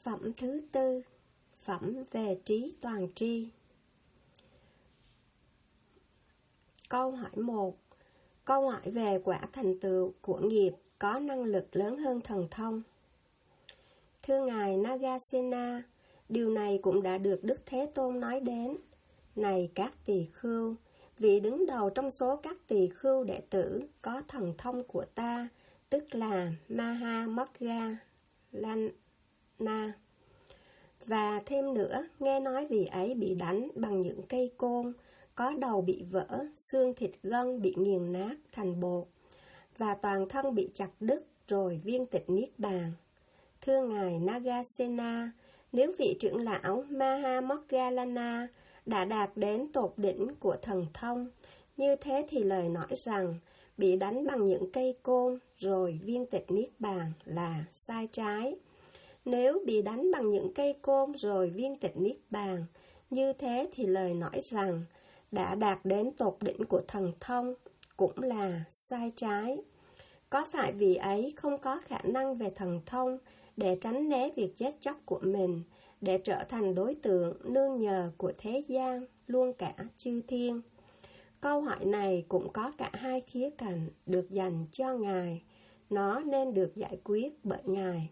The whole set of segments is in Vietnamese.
Phẩm thứ tư, phẩm về trí toàn tri. Câu hỏi 1. Câu hỏi về quả thành tựu của nghiệp có năng lực lớn hơn thần thông. Thưa Ngài Nagasena, điều này cũng đã được Đức Thế Tôn nói đến. Này các tỳ khưu, vị đứng đầu trong số các tỳ khưu đệ tử có thần thông của ta, tức là Mahamoggalana. Và thêm nữa, nghe nói vị ấy bị đánh bằng những cây côn, có đầu bị vỡ, xương thịt gân bị nghiền nát thành bột, và toàn thân bị chặt đứt rồi viên tịch niết bàn. Thưa Ngài Nagasena, nếu vị trưởng lão Mahamoggalana đã đạt đến tột đỉnh của thần thông, như thế thì lời nói rằng bị đánh bằng những cây côn rồi viên tịch niết bàn là sai trái. Nếu bị đánh bằng những cây côn rồi viên tịch niết bàn, như thế thì lời nói rằng đã đạt đến tột đỉnh của thần thông cũng là sai trái. Có phải vì ấy không có khả năng về thần thông để tránh né việc chết chóc của mình, để trở thành đối tượng nương nhờ của thế gian, luôn cả chư thiên? Câu hỏi này cũng có cả hai khía cạnh được dành cho Ngài. Nó nên được giải quyết bởi Ngài.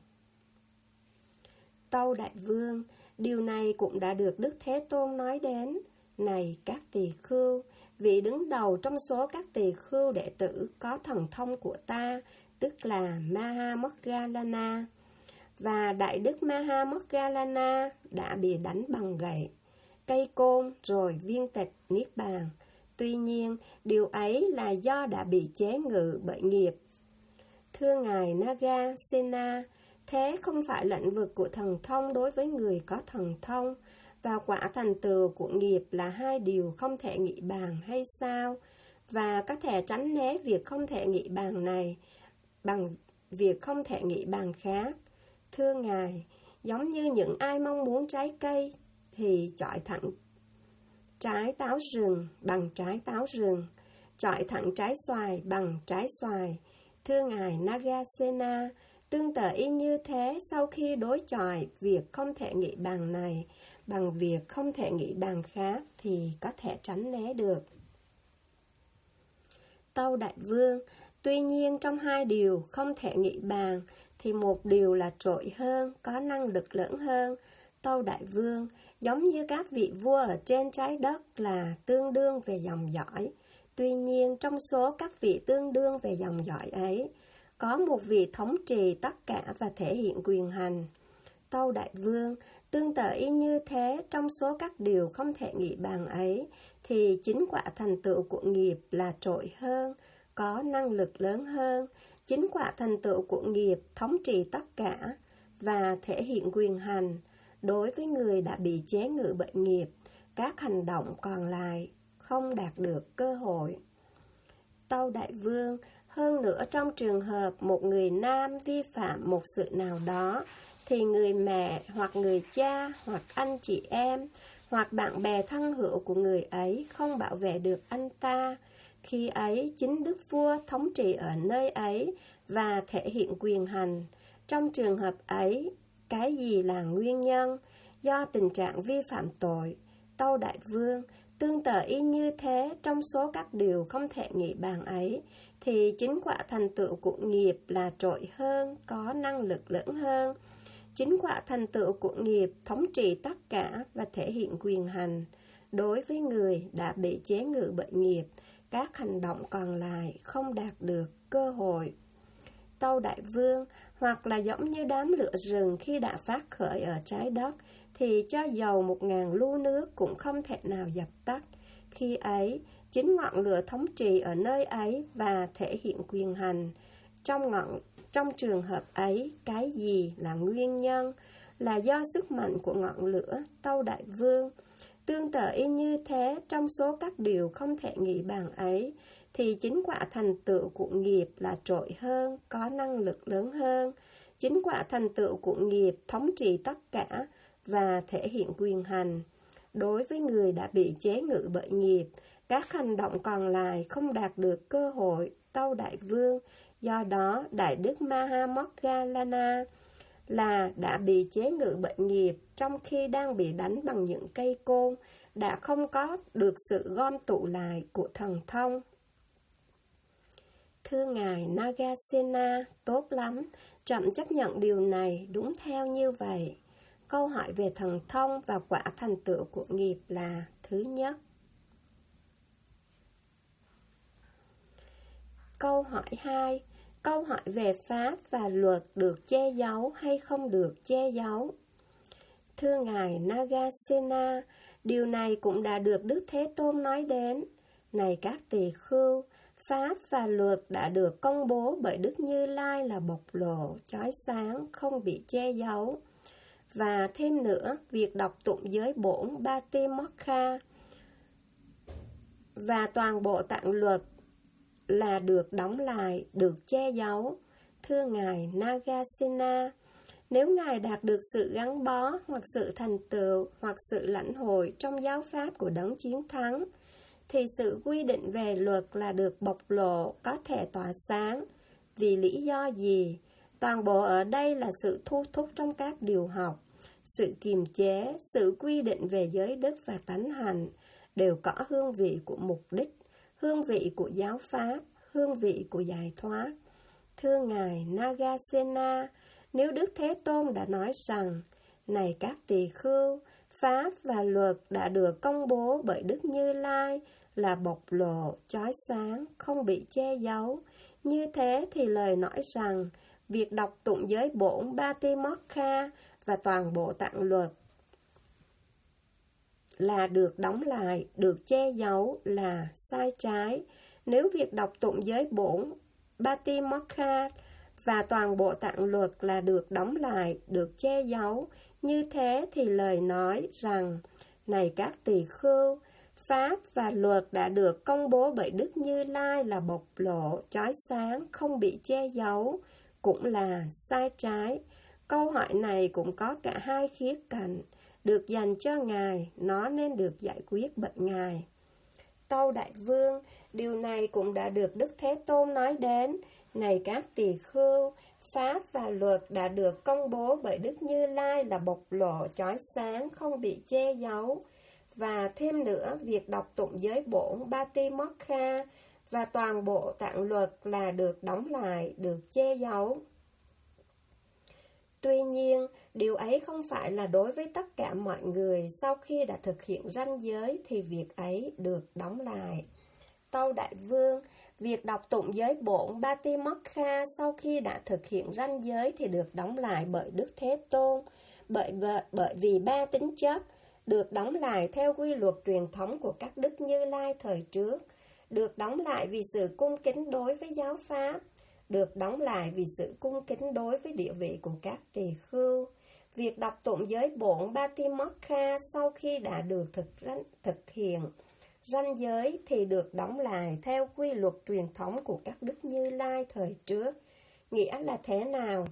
Tâu Đại Vương, điều này cũng đã được Đức Thế Tôn nói đến. Này các tỳ khưu, vị đứng đầu trong số các tỳ khưu đệ tử có thần thông của ta, tức là Mahamoggalana. Và Đại Đức Mahamoggalana đã bị đánh bằng gậy, cây côn rồi viên tịch niết bàn. Tuy nhiên, điều ấy là do đã bị chế ngự bởi nghiệp. Thưa Ngài Nagasena, thế không phải lĩnh vực của thần thông đối với người có thần thông, và quả thành tựu của nghiệp là hai điều không thể nghĩ bàn hay sao? Và có thể tránh né việc không thể nghĩ bàn này bằng việc không thể nghĩ bàn khác. Thưa Ngài, giống như những ai mong muốn trái cây thì chọi thẳng trái táo rừng bằng trái táo rừng, chọi thẳng trái xoài bằng trái xoài. Thưa Ngài Nagasena, tương tự y như thế, sau khi đối chọi việc không thể nghĩ bàn này bằng việc không thể nghĩ bàn khác thì có thể tránh né được. Tâu Đại Vương, tuy nhiên trong hai điều không thể nghĩ bàn thì một điều là trội hơn, có năng lực lớn hơn. Tâu Đại Vương, giống như các vị vua ở trên trái đất là tương đương về dòng dõi. Tuy nhiên trong số các vị tương đương về dòng dõi ấy, có một vị thống trị tất cả và thể hiện quyền hành. Tâu Đại Vương, tương tự y như thế, trong số các điều không thể nghĩ bàn ấy, thì chính quả thành tựu của nghiệp là trội hơn, có năng lực lớn hơn. Chính quả thành tựu của nghiệp thống trị tất cả và thể hiện quyền hành. Đối với người đã bị chế ngự bởi nghiệp, các hành động còn lại không đạt được cơ hội. Tâu Đại Vương, hơn nữa trong trường hợp một người nam vi phạm một sự nào đó, thì người mẹ hoặc người cha hoặc anh chị em hoặc bạn bè thân hữu của người ấy không bảo vệ được anh ta. Khi ấy chính đức vua thống trị ở nơi ấy và thể hiện quyền hành. Trong trường hợp ấy, cái gì là nguyên nhân? Do tình trạng vi phạm tội. Tâu Đại Vương, tương tự y như thế, trong số các điều không thể nghĩ bàn ấy, thì chính quả thành tựu của nghiệp là trội hơn, có năng lực lớn hơn. Chính quả thành tựu của nghiệp thống trị tất cả và thể hiện quyền hành. Đối với người đã bị chế ngự bởi nghiệp, các hành động còn lại không đạt được cơ hội. Tâu Đại Vương, hoặc là giống như đám lửa rừng khi đã phát khởi ở trái đất, thì cho dầu 1000 lu nước cũng không thể nào dập tắt. Khi ấy, chính ngọn lửa thống trị ở nơi ấy và thể hiện quyền hành. Trong trường hợp ấy, cái gì là nguyên nhân? Là do sức mạnh của ngọn lửa. Tâu Đại Vương, tương tự y như thế, trong số các điều không thể nghĩ bàn ấy, thì chính quả thành tựu của nghiệp là trội hơn, có năng lực lớn hơn. Chính quả thành tựu của nghiệp thống trị tất cả và thể hiện quyền hành. Đối với người đã bị chế ngự bởi nghiệp, các hành động còn lại không đạt được cơ hội. Tâu Đại Vương, do đó Đại Đức Mahamoggalana là đã bị chế ngự bệnh nghiệp trong khi đang bị đánh bằng những cây côn, đã không có được sự gom tụ lại của thần thông. Thưa Ngài Nagasena, tốt lắm, trẫm chấp nhận điều này đúng theo như vậy. Câu hỏi về thần thông và quả thành tựu của nghiệp là thứ nhất. Câu hỏi 2. Câu hỏi về pháp và luật được che giấu hay không được che giấu? Thưa Ngài Nagasena, điều này cũng đã được Đức Thế Tôn nói đến. Này các tỳ khưu, pháp và luật đã được công bố bởi Đức Như Lai là bộc lộ, chói sáng, không bị che giấu. Và thêm nữa, việc đọc tụng giới bổn Batimokha và toàn bộ tạng luật là được đóng lại, được che giấu. Thưa Ngài Nagasena, nếu Ngài đạt được sự gắn bó hoặc sự thành tựu hoặc sự lãnh hội trong giáo pháp của đấng chiến thắng, thì sự quy định về luật là được bộc lộ, có thể tỏa sáng. Vì lý do gì? Toàn bộ ở đây là sự thu thúc trong các điều học, sự kiềm chế, sự quy định về giới đức và tánh hành, đều có hương vị của mục đích, hương vị của giáo pháp, hương vị của giải thoát. Thưa Ngài Nagasena, nếu Đức Thế Tôn đã nói rằng, này các tỳ khưu, pháp và luật đã được công bố bởi Đức Như Lai là bộc lộ, chói sáng, không bị che giấu, như thế thì lời nói rằng, việc đọc tụng giới bổn Batimokha và toàn bộ tạng luật là được đóng lại, được che giấu là sai trái. Nếu việc đọc tụng giới bổn Batimokha và toàn bộ tạng luật là được đóng lại, được che giấu, như thế thì lời nói rằng, này các tỳ khưu, pháp và luật đã được công bố bởi Đức Như Lai là bộc lộ, chói sáng, không bị che giấu, cũng là sai trái. Câu hỏi này cũng có cả hai khía cạnh, được dành cho Ngài, nó nên được giải quyết bởi Ngài. Tâu Đại Vương, điều này cũng đã được Đức Thế Tôn nói đến, này các tỳ khưu, pháp và luật đã được công bố bởi Đức Như Lai là bộc lộ, chói sáng, không bị che giấu. Và thêm nữa, việc đọc tụng giới bổn Batimokha và toàn bộ tạng luật là được đóng lại, được che giấu. Tuy nhiên, điều ấy không phải là đối với tất cả mọi người. Sau khi đã thực hiện ranh giới thì việc ấy được đóng lại. Tâu Đại Vương, việc đọc tụng giới bổn Batimokha sau khi đã thực hiện ranh giới thì được đóng lại bởi Đức Thế Tôn, bởi vì ba tính chất, được đóng lại theo quy luật truyền thống của các Đức Như Lai thời trước, được đóng lại vì sự cung kính đối với giáo pháp, được đóng lại vì sự cung kính đối với địa vị của các tỳ khưu. Việc đọc tụng giới bổn Batimokha sau khi đã được thực hiện ranh giới thì được đóng lại theo quy luật truyền thống của các Đức Như Lai thời trước. Nghĩa là thế nào?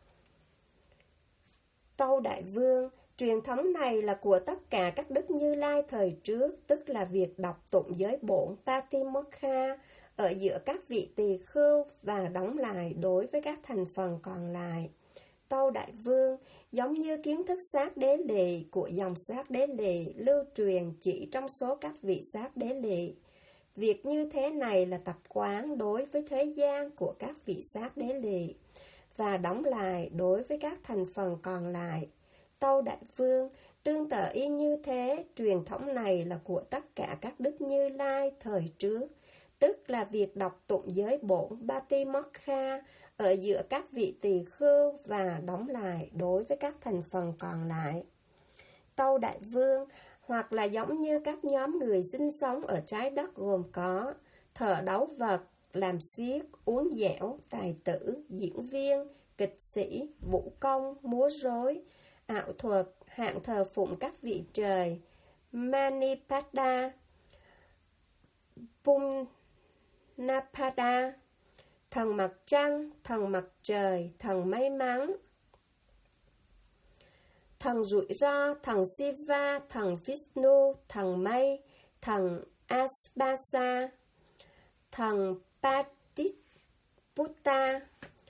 Tâu Đại Vương, truyền thống này là của tất cả các Đức Như Lai thời trước, tức là việc đọc tụng giới bổn Batimokha ở giữa các vị tỳ khưu và đóng lại đối với các thành phần còn lại. Tâu Đại Vương, giống như kiến thức sát đế lì của dòng sát đế lì lưu truyền chỉ trong số các vị sát đế lì. Việc như thế này là tập quán đối với thế gian của các vị sát đế lì và đóng lại đối với các thành phần còn lại. Tâu Đại Vương, tương tự y như thế, truyền thống này là của tất cả các Đức Như Lai thời trước, tức là việc đọc tụng giới bổn Batimokha ở giữa các vị tỳ khưu và đóng lại đối với các thành phần còn lại. Tâu Đại Vương, hoặc là giống như các nhóm người sinh sống ở trái đất gồm có thợ đấu vật, làm xiếc, uốn dẻo, tài tử, diễn viên, kịch sĩ, vũ công, múa rối, ảo thuật, hạng thờ phụng các vị trời, Manipada, Punapada, thần mặt trăng, thần mặt trời, thần may mắn, thần rủi ro, thần Siva, thần Vishnu, thần mây, thần Aspasa, thần Patiputta,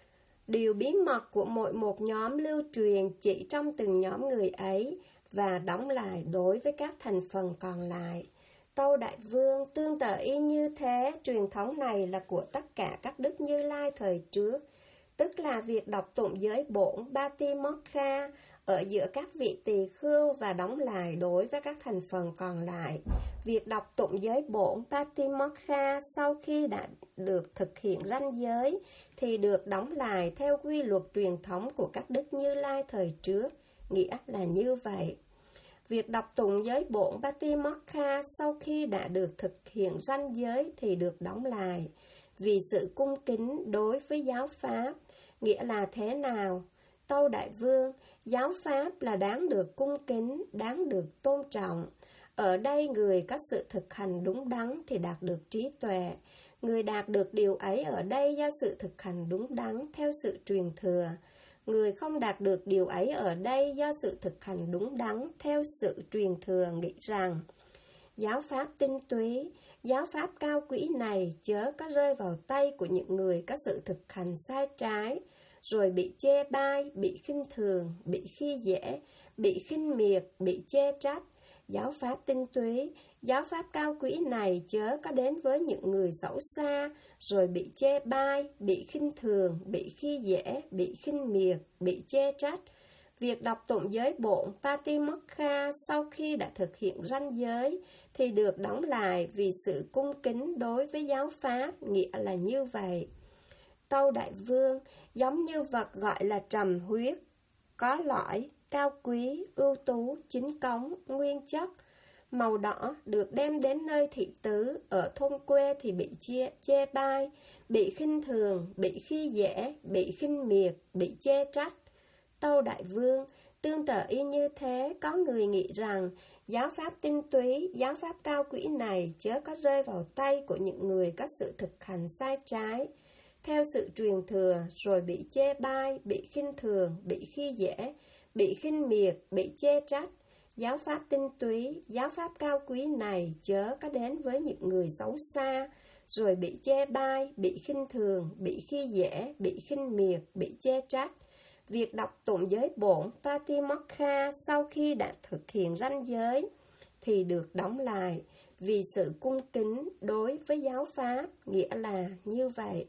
Điều bí mật của mỗi một nhóm lưu truyền chỉ trong từng nhóm người ấy và đóng lại đối với các thành phần còn lại. Tâu Đại Vương tương tự y như thế, truyền thống này là của tất cả các đức Như Lai thời trước, tức là việc đọc tụng giới bổn Patimokkha ở giữa các vị tỳ khưu và đóng lại đối với các thành phần còn lại. Việc đọc tụng giới bổn Patimokkha sau khi đã được thực hiện ranh giới thì được đóng lại theo quy luật truyền thống của các đức Như Lai thời trước, nghĩa là như vậy. Việc đọc tụng giới bổn Patimokkha sau khi đã được thực hiện ranh giới thì được đóng lại, vì sự cung kính đối với giáo pháp, nghĩa là thế nào? Tâu Đại Vương, giáo pháp là đáng được cung kính, đáng được tôn trọng. Ở đây người có sự thực hành đúng đắn thì đạt được trí tuệ. Người đạt được điều ấy ở đây do sự thực hành đúng đắn theo sự truyền thừa. Người không đạt được điều ấy ở đây do sự thực hành đúng đắn theo sự truyền thừa nghĩ rằng giáo pháp tinh túy, giáo pháp cao quý này chớ có rơi vào tay của những người có sự thực hành sai trái, rồi bị chê bai, bị khinh thường, bị khi dễ, bị khinh miệt, bị chê trách. Giáo pháp tinh túy, giáo pháp cao quý này chớ có đến với những người xấu xa, rồi bị chê bai, bị khinh thường, bị khi dễ, bị khinh miệt, bị chê trách. Việc đọc tụng giới bổn Patimokkha sau khi đã thực hiện ranh giới thì được đóng lại vì sự cung kính đối với giáo pháp, nghĩa là như vậy. Tâu Đại Vương, giống như vật gọi là trầm huyết, có lõi, cao quý, ưu tú, chính cống, nguyên chất, màu đỏ được đem đến nơi thị tứ, ở thôn quê thì bị chê bai, bị khinh thường, bị khi dễ, bị khinh miệt, bị chê trách. Tâu Đại Vương, tương tự y như thế, có người nghĩ rằng giáo pháp tinh túy, giáo pháp cao quý này chớ có rơi vào tay của những người có sự thực hành sai trái, theo sự truyền thừa, rồi bị chê bai, bị khinh thường, bị khi dễ, bị khinh miệt, bị chê trách. Giáo pháp tinh túy, giáo pháp cao quý này chớ có đến với những người xấu xa, rồi bị chê bai, bị khinh thường, bị khi dễ, bị khinh miệt, bị chê trách. Việc đọc tụng giới bổn Patimokkha sau khi đã thực hiện ranh giới thì được đóng lại vì sự cung kính đối với giáo pháp, nghĩa là như vậy.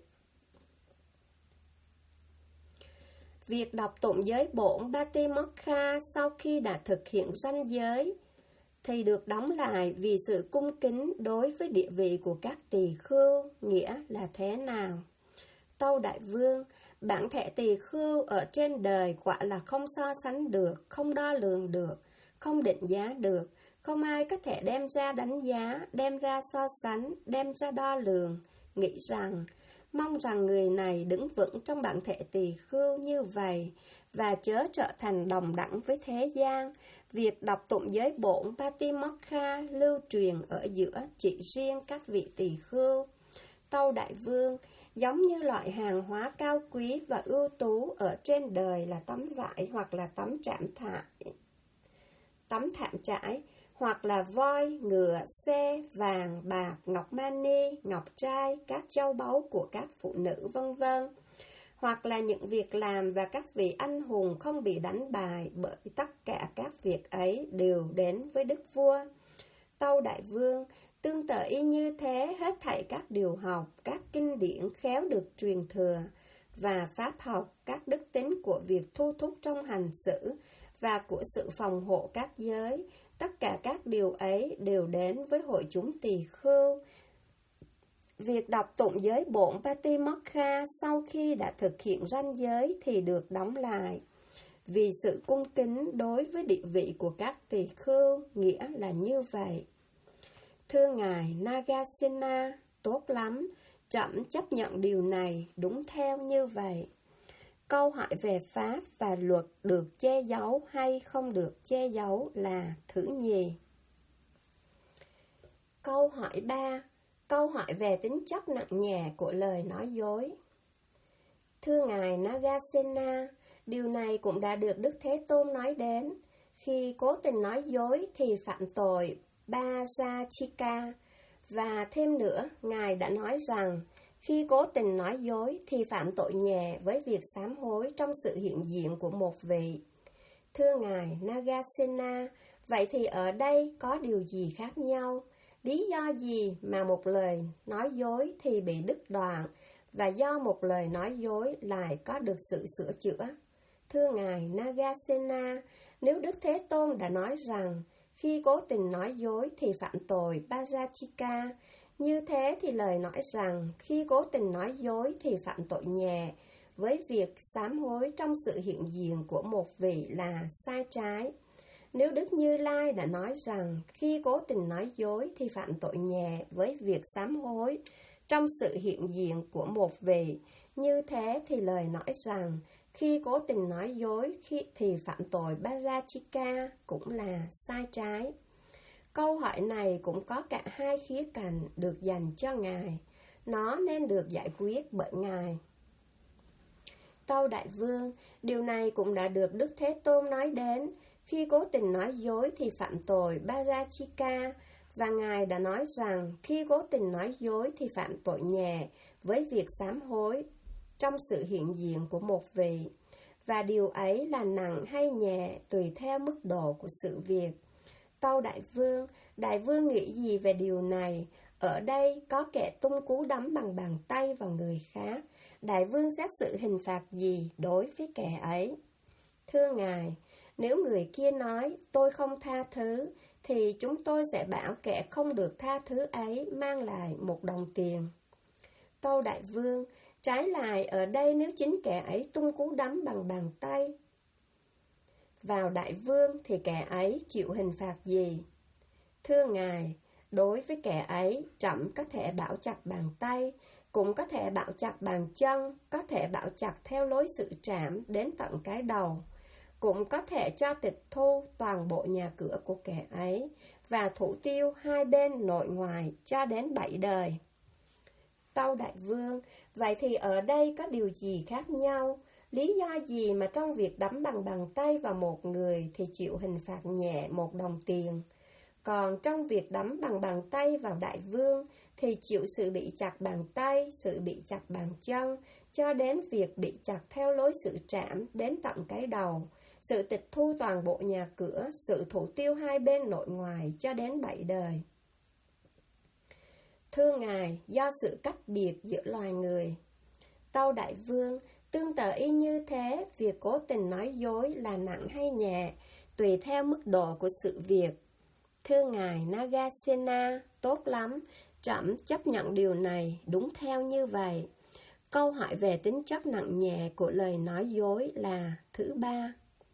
Việc đọc tụng giới bổn Patimokkha sau khi đã thực hiện ranh giới thì được đóng lại vì sự cung kính đối với địa vị của các tỳ khưu, nghĩa là thế nào? Tâu Đại Vương, bản thể tỳ khưu ở trên đời quả là không so sánh được, không đo lường được, không định giá được, không ai có thể đem ra đánh giá, đem ra so sánh, đem ra đo lường, nghĩ rằng mong rằng người này đứng vững trong bản thể tỳ khưu như vậy và chớ trở thành đồng đẳng với thế gian. Việc đọc tụng giới bổn Patimokkha lưu truyền ở giữa chỉ riêng các vị tỳ khưu. Tâu Đại Vương, giống như loại hàng hóa cao quý và ưu tú ở trên đời là tấm vải hoặc là tấm thảm trải, hoặc là voi, ngựa, xe, vàng, bạc, ngọc mani, ngọc trai, các châu báu của các phụ nữ vân vân, hoặc là những việc làm và các vị anh hùng không bị đánh bại, bởi tất cả các việc ấy đều đến với đức vua. Tâu Đại Vương, tương tự y như thế, hết thảy các điều học, các kinh điển khéo được truyền thừa, và pháp học, các đức tính của việc thu thúc trong hành xử, và của sự phòng hộ các giới, tất cả các điều ấy đều đến với hội chúng tỳ khưu. Việc đọc tụng giới bổn Patimokkha sau khi đã thực hiện ranh giới thì được đóng lại, vì sự cung kính đối với địa vị của các tỳ khưu, nghĩa là như vậy. Thưa Ngài Nagasena, tốt lắm, trẫm chấp nhận điều này, đúng theo như vậy. Câu hỏi về pháp và luật được che giấu hay không được che giấu là thứ nhì. Câu hỏi 3. Câu hỏi về tính chất nặng nhẹ của lời nói dối. Thưa Ngài Nagasena, điều này cũng đã được Đức Thế Tôn nói đến. Khi cố tình nói dối thì phạm tội Bajachika. Và thêm nữa, Ngài đã nói rằng, Khi cố tình nói dối thì phạm tội nhẹ với việc sám hối trong sự hiện diện của một vị. Thưa Ngài Nagasena, vậy thì ở đây có điều gì khác nhau? Lý do gì mà một lời nói dối thì bị đứt đoạn, và do một lời nói dối lại có được sự sửa chữa? Thưa Ngài Nagasena, nếu Đức Thế Tôn đã nói rằng khi cố tình nói dối thì phạm tội Parajika, như thế thì lời nói rằng khi cố tình nói dối thì phạm tội nhẹ với việc sám hối trong sự hiện diện của một vị là sai trái. Nếu Đức Như Lai đã nói rằng khi cố tình nói dối thì phạm tội nhẹ với việc sám hối trong sự hiện diện của một vị, như thế thì lời nói rằng khi cố tình nói dối thì phạm tội Parajika cũng là sai trái. Câu hỏi này cũng có cả hai khía cạnh được dành cho Ngài. Nó nên được giải quyết bởi Ngài. Tâu Đại Vương, điều này cũng đã được Đức Thế Tôn nói đến. Khi cố tình nói dối thì phạm tội Parajika, và Ngài đã nói rằng khi cố tình nói dối thì phạm tội nhẹ với việc sám hối trong sự hiện diện của một vị. Và điều ấy là nặng hay nhẹ tùy theo mức độ của sự việc. Tâu Đại Vương nghĩ gì về điều này? Ở đây có kẻ tung cú đấm bằng bàn tay vào người khác. Đại Vương xét xử hình phạt gì đối với kẻ ấy? Thưa Ngài, nếu người kia nói tôi không tha thứ, thì chúng tôi sẽ bảo kẻ không được tha thứ ấy mang lại 1 đồng tiền. Tâu Đại Vương, trái lại ở đây nếu chính kẻ ấy tung cú đấm bằng bàn tay vào Đại Vương thì kẻ ấy chịu hình phạt gì? Thưa Ngài, đối với kẻ ấy, trẫm có thể bảo chặt bàn tay, cũng có thể bảo chặt bàn chân, có thể bảo chặt theo lối sự trảm đến tận cái đầu, cũng có thể cho tịch thu toàn bộ nhà cửa của kẻ ấy và thủ tiêu hai bên nội ngoài cho đến 7 đời. Tâu Đại Vương, vậy thì ở đây có điều gì khác nhau? Lý do gì mà trong việc đấm bằng bàn tay vào một người thì chịu hình phạt nhẹ 1 đồng tiền, còn trong việc đấm bằng bàn tay vào Đại Vương thì chịu sự bị chặt bàn tay, sự bị chặt bàn chân, cho đến việc bị chặt theo lối sự trảm đến tận cái đầu, sự tịch thu toàn bộ nhà cửa, sự thủ tiêu hai bên nội ngoài cho đến 7 đời? Thưa Ngài, do sự cách biệt giữa loài người. Tâu Đại Vương, tương tự y như thế, việc cố tình nói dối là nặng hay nhẹ, tùy theo mức độ của sự việc. Thưa Ngài Nagasena, tốt lắm, trẫm chấp nhận điều này, đúng theo như vậy. Câu hỏi về tính chất nặng nhẹ của lời nói dối là thứ 3.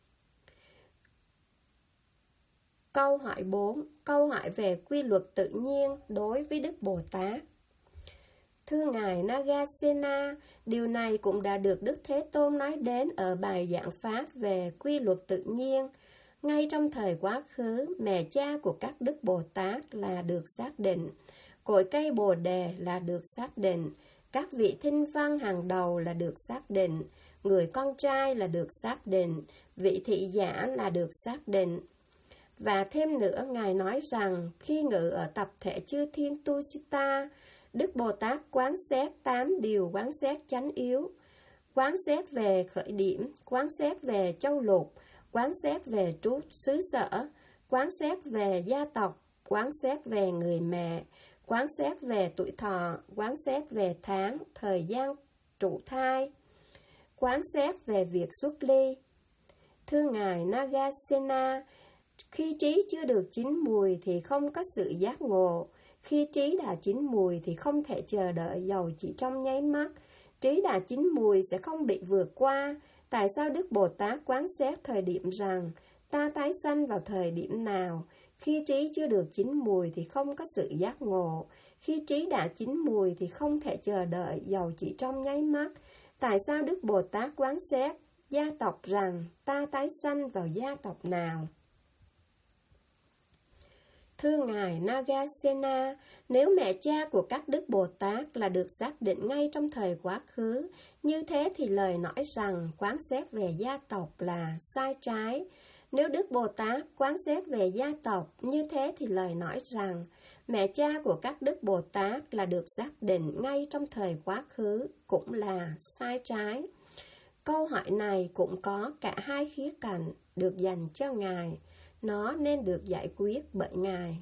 Câu hỏi 4. Câu hỏi về quy luật tự nhiên đối với Đức Bồ Tát. Thưa Ngài Nagasena, điều này cũng đã được Đức Thế Tôn nói đến ở bài giảng pháp về quy luật tự nhiên. Ngay trong thời quá khứ, mẹ cha của các Đức Bồ Tát là được xác định, cội cây Bồ Đề là được xác định, các vị thinh văn hàng đầu là được xác định, người con trai là được xác định, vị thị giả là được xác định. Và thêm nữa, Ngài nói rằng khi ngự ở tập thể chư thiên Tusita, Đức Bồ Tát quán xét 8 điều quán xét chánh yếu, quán xét về khởi điểm, quán xét về châu lục, quán xét về trú xứ sở, quán xét về gia tộc, quán xét về người mẹ, quán xét về tuổi thọ, quán xét về tháng, thời gian trụ thai, quán xét về việc xuất ly. Thưa Ngài Nagasena, khi trí chưa được chín mùi thì không có sự giác ngộ. Khi trí đã chín mùi thì không thể chờ đợi dầu chỉ trong nháy mắt. Trí đã chín mùi sẽ không bị vượt qua. Tại sao Đức Bồ Tát quán xét thời điểm rằng ta tái sanh vào thời điểm nào? Khi trí chưa được chín mùi thì không có sự giác ngộ. Khi trí đã chín mùi thì không thể chờ đợi dầu chỉ trong nháy mắt. Tại sao Đức Bồ Tát quán xét gia tộc rằng ta tái sanh vào gia tộc nào? Thưa Ngài Nagasena, nếu mẹ cha của các Đức Bồ Tát là được xác định ngay trong thời quá khứ, như thế thì lời nói rằng quán xét về gia tộc là sai trái. Nếu Đức Bồ Tát quán xét về gia tộc, như thế thì lời nói rằng mẹ cha của các đức Bồ Tát là được xác định ngay trong thời quá khứ cũng là sai trái. Câu hỏi này cũng có cả hai khía cạnh được dành cho Ngài, nó nên được giải quyết bởi Ngài.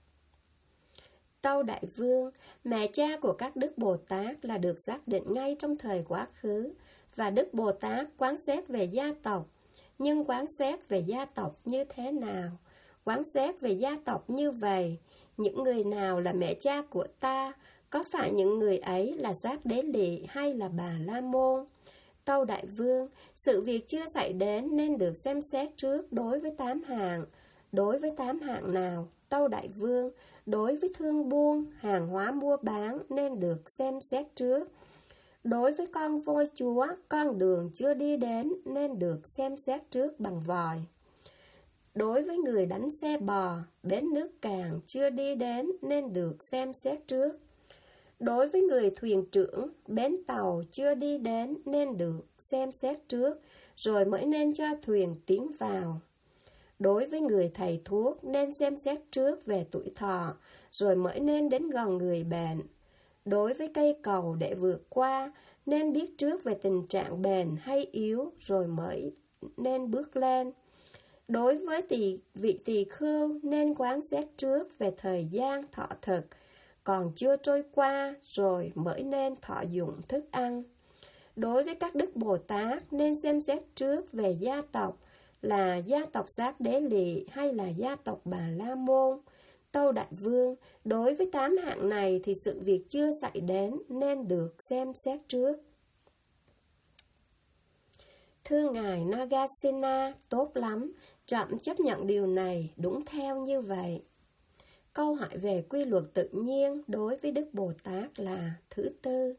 Tâu Đại Vương, mẹ cha của các đức Bồ Tát là được xác định ngay trong thời quá khứ, và đức Bồ Tát quán xét về gia tộc. Nhưng quán xét về gia tộc như thế nào? Quán xét về gia tộc như vậy: những người nào là mẹ cha của ta? Có phải những người ấy là Giác Đế Lị hay là Bà La Môn? Tâu Đại Vương, sự việc chưa xảy đến nên được xem xét trước đối với 8 hạng. Đối với 8 hạng nào? Tâu Đại Vương, đối với thương buôn, hàng hóa mua bán nên được xem xét trước. Đối với con voi chúa, con đường chưa đi đến nên được xem xét trước bằng vòi. Đối với người đánh xe bò, bến nước cạn chưa đi đến nên được xem xét trước. Đối với người thuyền trưởng, bến tàu chưa đi đến nên được xem xét trước, rồi mới nên cho thuyền tiến vào. Đối với người thầy thuốc nên xem xét trước về tuổi thọ, rồi mới nên đến gần người bệnh. Đối với cây cầu để vượt qua, nên biết trước về tình trạng bền hay yếu, rồi mới nên bước lên. Đối với vị tỳ khưu nên quán xét trước về thời gian thọ thực, còn chưa trôi qua rồi mới nên thọ dụng thức ăn. Đối với các đức Bồ Tát nên xem xét trước về gia tộc, là gia tộc Giác Đế Lị hay là gia tộc Bà La Môn. Tâu Đại Vương, đối với 8 hạng này thì sự việc chưa xảy đến nên được xem xét trước. Thưa Ngài Nagasena, tốt lắm, trẫm chấp nhận điều này, đúng theo như vậy. Câu hỏi về quy luật tự nhiên đối với Đức Bồ Tát là thứ tư.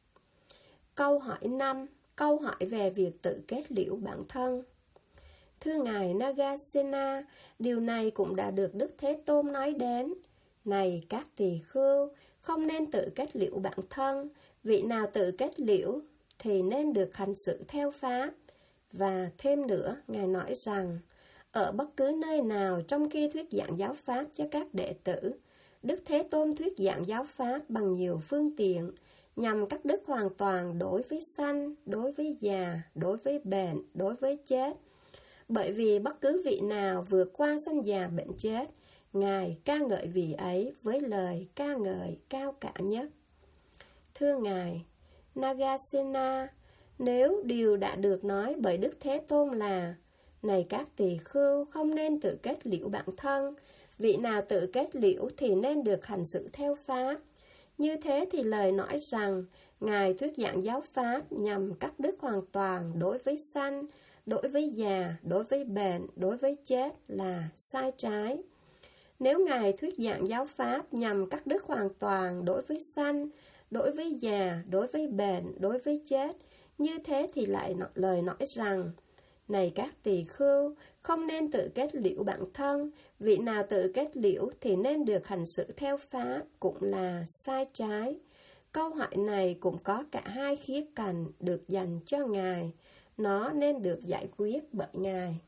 Câu hỏi 5. Câu hỏi về việc tự kết liễu bản thân. Thưa Ngài Nagasena, điều này cũng đã được Đức Thế Tôn nói đến. Này các tỳ khưu, không nên tự kết liễu bản thân. Vị nào tự kết liễu thì nên được hành xử theo pháp. Và thêm nữa, Ngài nói rằng, ở bất cứ nơi nào trong khi thuyết giảng giáo pháp cho các đệ tử, Đức Thế Tôn thuyết giảng giáo pháp bằng nhiều phương tiện, nhằm cắt đứt hoàn toàn đối với sanh, đối với già, đối với bệnh, đối với chết. Bởi vì bất cứ vị nào vượt qua sanh già bệnh chết, Ngài ca ngợi vị ấy với lời ca ngợi cao cả nhất. Thưa Ngài Nagasena, nếu điều đã được nói bởi Đức Thế Tôn là, này các tỳ khưu, không nên tự kết liễu bản thân, vị nào tự kết liễu thì nên được hành xử theo pháp. Như thế thì lời nói rằng, Ngài thuyết giảng giáo pháp nhằm cắt đứt hoàn toàn đối với sanh, đối với già, đối với bệnh, đối với chết là sai trái. Nếu Ngài thuyết giảng giáo pháp nhằm cắt đứt hoàn toàn đối với sanh, đối với già, đối với bệnh, đối với chết, như thế thì lại lời nói rằng, này các tỳ khưu, không nên tự kết liễu bản thân, vị nào tự kết liễu thì nên được hành xử theo pháp, cũng là sai trái. Câu hỏi này cũng có cả hai khía cạnh được dành cho Ngài, nó nên được giải quyết bởi Ngài.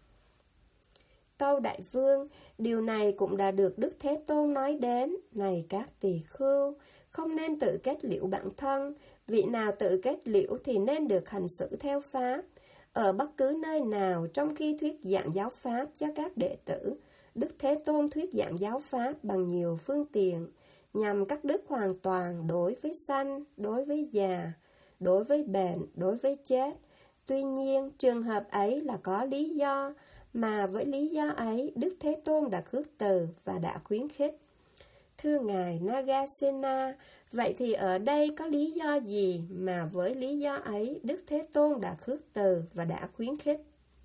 Tâu Đại Vương, điều này cũng đã được Đức Thế Tôn nói đến, này các tỳ khưu, không nên tự kết liễu bản thân, vị nào tự kết liễu thì nên được hành xử theo pháp. Ở bất cứ nơi nào trong khi thuyết giảng giáo pháp cho các đệ tử, Đức Thế Tôn thuyết giảng giáo pháp bằng nhiều phương tiện, nhằm cắt đứt hoàn toàn đối với sanh, đối với già, đối với bệnh, đối với chết. Tuy nhiên, trường hợp ấy là có lý do, mà với lý do ấy, Đức Thế Tôn đã khước từ và đã khuyến khích. Thưa Ngài Nagasena, vậy thì ở đây có lý do gì mà với lý do ấy Đức Thế Tôn đã khước từ và đã khuyến khích?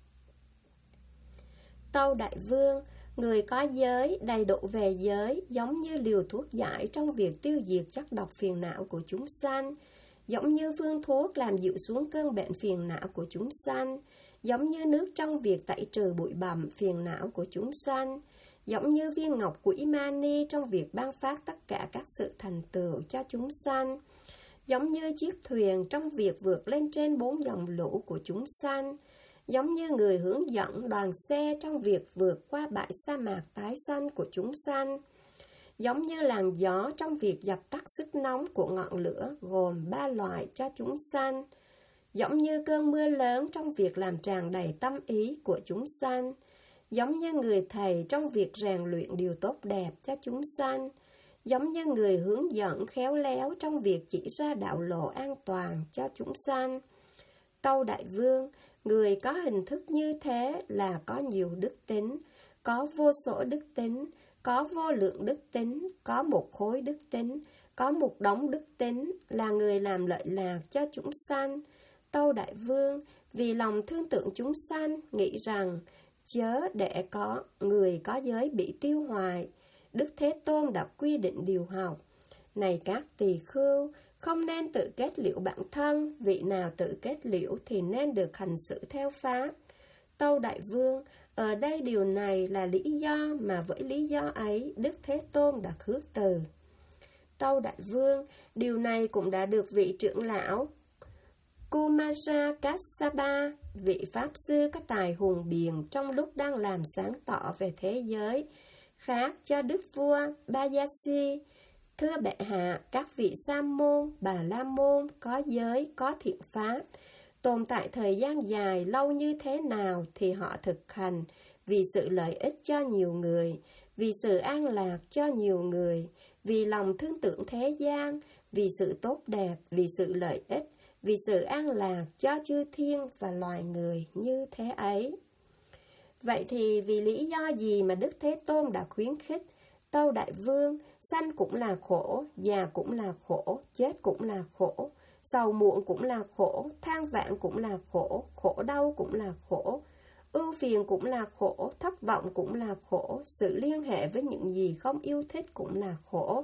Tâu Đại Vương, người có giới, đầy đủ về giới, giống như liều thuốc giải trong việc tiêu diệt chất độc phiền não của chúng sanh, giống như phương thuốc làm dịu xuống cơn bệnh phiền não của chúng sanh, giống như nước trong việc tẩy trừ bụi bặm phiền não của chúng sanh, giống như viên ngọc quỹ mani trong việc ban phát tất cả các sự thành tựu cho chúng sanh, giống như chiếc thuyền trong việc vượt lên trên 4 dòng lũ của chúng sanh, giống như người hướng dẫn đoàn xe trong việc vượt qua bãi sa mạc tái xanh của chúng sanh, giống như làn gió trong việc dập tắt sức nóng của ngọn lửa gồm 3 loại cho chúng sanh, giống như cơn mưa lớn trong việc làm tràn đầy tâm ý của chúng sanh, giống như người thầy trong việc rèn luyện điều tốt đẹp cho chúng sanh, giống như người hướng dẫn khéo léo trong việc chỉ ra đạo lộ an toàn cho chúng sanh. Tâu Đại Vương, người có hình thức như thế là có nhiều đức tính, có vô số đức tính, có vô lượng đức tính, có một khối đức tính, có một đống đức tính, là người làm lợi lạc cho chúng sanh. Tâu Đại Vương, vì lòng thương tưởng chúng sanh, nghĩ rằng chớ để có người có giới bị tiêu hoại, Đức Thế Tôn đã quy định điều học. Này các tỳ khưu, không nên tự kết liễu bản thân, vị nào tự kết liễu thì nên được hành xử theo pháp. Tâu Đại Vương, ở đây điều này là lý do mà với lý do ấy Đức Thế Tôn đã khước từ. Tâu Đại Vương, điều này cũng đã được vị trưởng lão Kumara Kassapa, vị Pháp Sư có tài hùng biện trong lúc đang làm sáng tỏ về thế giới, khác cho Đức Vua Bayasi. Thưa bệ hạ, các vị Sa môn, Bà La môn có giới, có thiện pháp, tồn tại thời gian dài lâu như thế nào thì họ thực hành vì sự lợi ích cho nhiều người, vì sự an lạc cho nhiều người, vì lòng thương tưởng thế gian, vì sự tốt đẹp, vì sự lợi ích, vì sự an lạc cho chư thiên và loài người như thế ấy. Vậy thì vì lý do gì mà Đức Thế Tôn đã khuyến khích? Tâu Đại Vương, sanh cũng là khổ, già cũng là khổ, chết cũng là khổ, sầu muộn cũng là khổ, than vãn cũng là khổ, khổ đau cũng là khổ, ưu phiền cũng là khổ, thất vọng cũng là khổ, sự liên hệ với những gì không yêu thích cũng là khổ,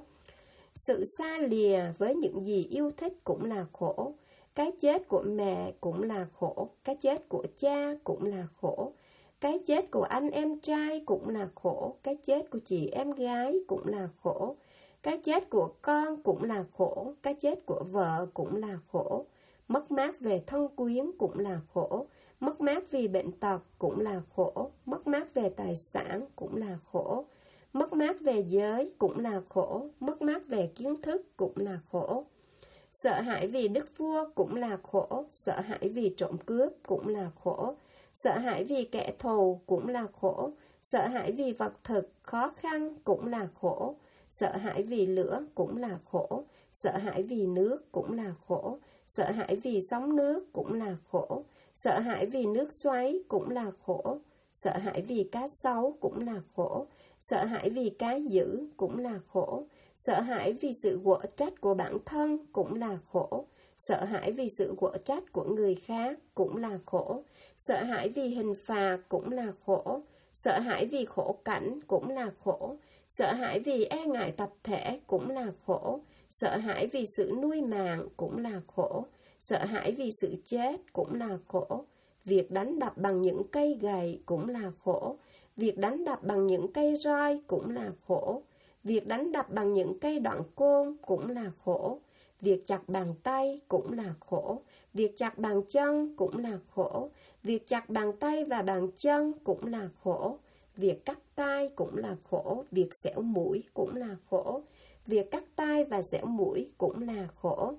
sự xa lìa với những gì yêu thích cũng là khổ, cái chết của mẹ cũng là khổ, cái chết của cha cũng là khổ, cái chết của anh em trai cũng là khổ, cái chết của chị em gái cũng là khổ, cái chết của con cũng là khổ, cái chết của vợ cũng là khổ, mất mát về thân quyến cũng là khổ, mất mát vì bệnh tật cũng là khổ, mất mát về tài sản cũng là khổ, mất mát về giới cũng là khổ, mất mát về kiến thức cũng là khổ. Sợ hãi vì đức vua cũng là khổ, sợ hãi vì trộm cướp cũng là khổ, sợ hãi vì kẻ thù cũng là khổ, sợ hãi vì vật thực khó khăn cũng là khổ, sợ hãi vì lửa cũng là khổ, sợ hãi vì nước cũng là khổ, sợ hãi vì sóng nước cũng là khổ, sợ hãi vì nước xoáy cũng là khổ, sợ hãi vì cá sấu cũng là khổ, sợ hãi vì cá dữ cũng là khổ, sợ hãi vì sự quở trách của bản thân cũng là khổ, sợ hãi vì sự quở trách của người khác cũng là khổ, sợ hãi vì hình phạt cũng là khổ, sợ hãi vì khổ cảnh cũng là khổ, sợ hãi vì e ngại tập thể cũng là khổ, sợ hãi vì sự nuôi mạng cũng là khổ, sợ hãi vì sự chết cũng là khổ, việc đánh đập bằng những cây gậy cũng là khổ, việc đánh đập bằng những cây roi cũng là khổ, việc đánh đập bằng những cây đoạn côn cũng là khổ, việc chặt bàn tay cũng là khổ, việc chặt bàn chân cũng là khổ, việc chặt bàn tay và bàn chân cũng là khổ, việc cắt tai cũng là khổ, việc xẻo mũi cũng là khổ, việc cắt tai và xẻo mũi cũng là khổ.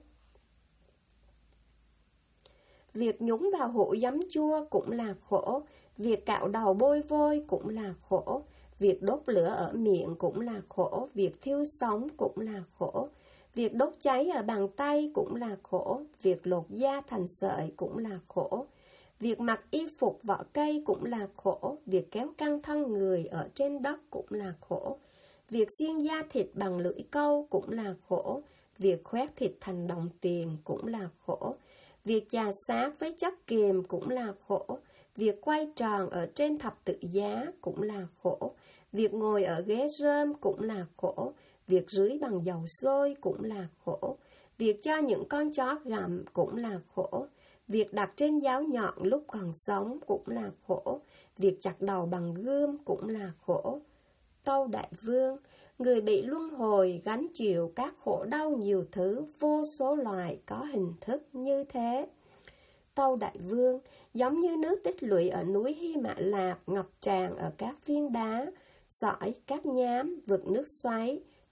Việc nhúng vào hũ giấm chua cũng là khổ, việc cạo đầu bôi vôi cũng là khổ, việc đốt lửa ở miệng cũng là khổ, việc thiêu sống cũng là khổ, việc đốt cháy ở bàn tay cũng là khổ, việc lột da thành sợi cũng là khổ, việc mặc y phục vỏ cây cũng là khổ, việc kéo căng thân người ở trên đất cũng là khổ, việc xiên da thịt bằng lưỡi câu cũng là khổ, việc khoét thịt thành đồng tiền cũng là khổ, việc chà xác với chất kiềm cũng là khổ, việc quay tròn ở trên thập tự giá cũng là khổ, việc ngồi ở ghế rơm cũng là khổ, việc rưới bằng dầu sôi cũng là khổ, việc cho những con chó gặm cũng là khổ, việc đặt trên giáo nhọn lúc còn sống cũng là khổ, việc chặt đầu bằng gươm cũng là khổ. Tâu Đại Vương, người bị luân hồi gánh chịu các khổ đau nhiều thứ vô số loại có hình thức như thế. Tâu Đại Vương, giống như nước tích lũy ở núi Hy Mã Lạp ngập tràn ở các viên đá, sỏi, các nhám, vực nước xoáy,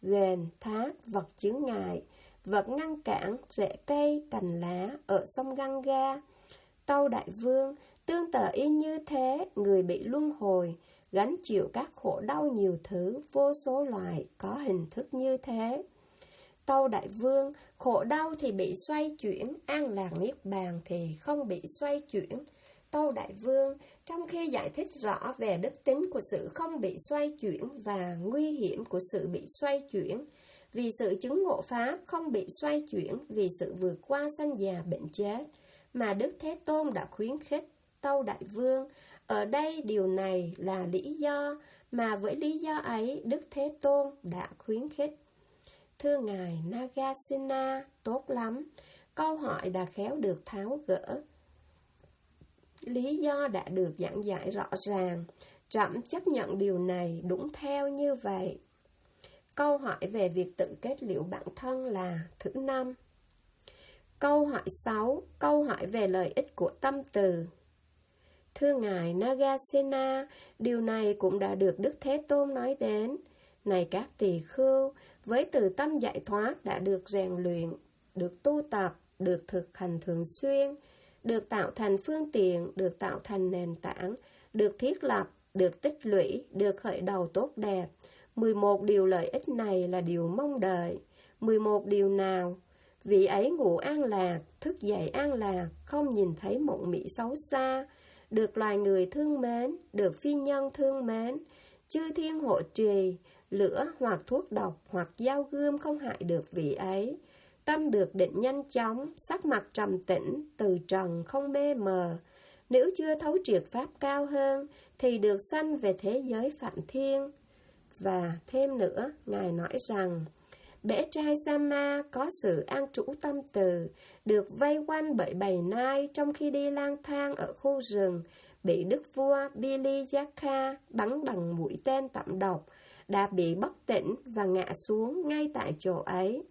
ghền, thác, vật chướng ngại, vật ngăn cản, rễ cây, cành lá ở sông Ganga. Tâu Đại Vương, tương tự y như thế, người bị luân hồi, gánh chịu các khổ đau nhiều thứ, vô số loại, có hình thức như thế. Tâu Đại Vương, khổ đau thì bị xoay chuyển, an lạc niết bàn thì không bị xoay chuyển. Tâu Đại Vương, trong khi giải thích rõ về đức tính của sự không bị xoay chuyển và nguy hiểm của sự bị xoay chuyển, vì sự chứng ngộ Pháp không bị xoay chuyển, vì sự vượt qua sanh già bệnh chết, mà Đức Thế Tôn đã khuyến khích. Tâu Đại Vương, ở đây điều này là lý do, mà với lý do ấy Đức Thế Tôn đã khuyến khích. Thưa Ngài Nagasena, tốt lắm, câu hỏi đã khéo được tháo gỡ. Lý do đã được giảng giải rõ ràng, trẫm chấp nhận điều này đúng theo như vậy. Câu hỏi về việc tự kết liễu bản thân là thứ 5. Câu hỏi 6. Câu hỏi về lợi ích của tâm từ. Thưa Ngài Nagasena, điều này cũng đã được Đức Thế Tôn nói đến. Này các tỳ khưu, với từ tâm giải thoát đã được rèn luyện, được tu tập, được thực hành thường xuyên, được tạo thành phương tiện, được tạo thành nền tảng, được thiết lập, được tích lũy, được khởi đầu tốt đẹp. 11 điều lợi ích này là điều mong đợi. 11 điều nào? Vị ấy ngủ an lạc, thức dậy an lạc, không nhìn thấy mộng mị xấu xa, được loài người thương mến, được phi nhân thương mến, chư thiên hộ trì, lửa hoặc thuốc độc hoặc dao gươm không hại được vị ấy. Tâm được định nhanh chóng, sắc mặt trầm tĩnh, từ trần không mê mờ. Nếu chưa thấu triệt pháp cao hơn, thì được sanh về thế giới Phạm Thiên. Và thêm nữa, Ngài nói rằng, Bể trai Sama có sự an trú tâm từ, được vây quanh bởi bầy nai trong khi đi lang thang ở khu rừng, bị đức vua Bili Jakha bắn bằng mũi tên tẩm độc, đã bị bất tỉnh và ngã xuống ngay tại chỗ ấy.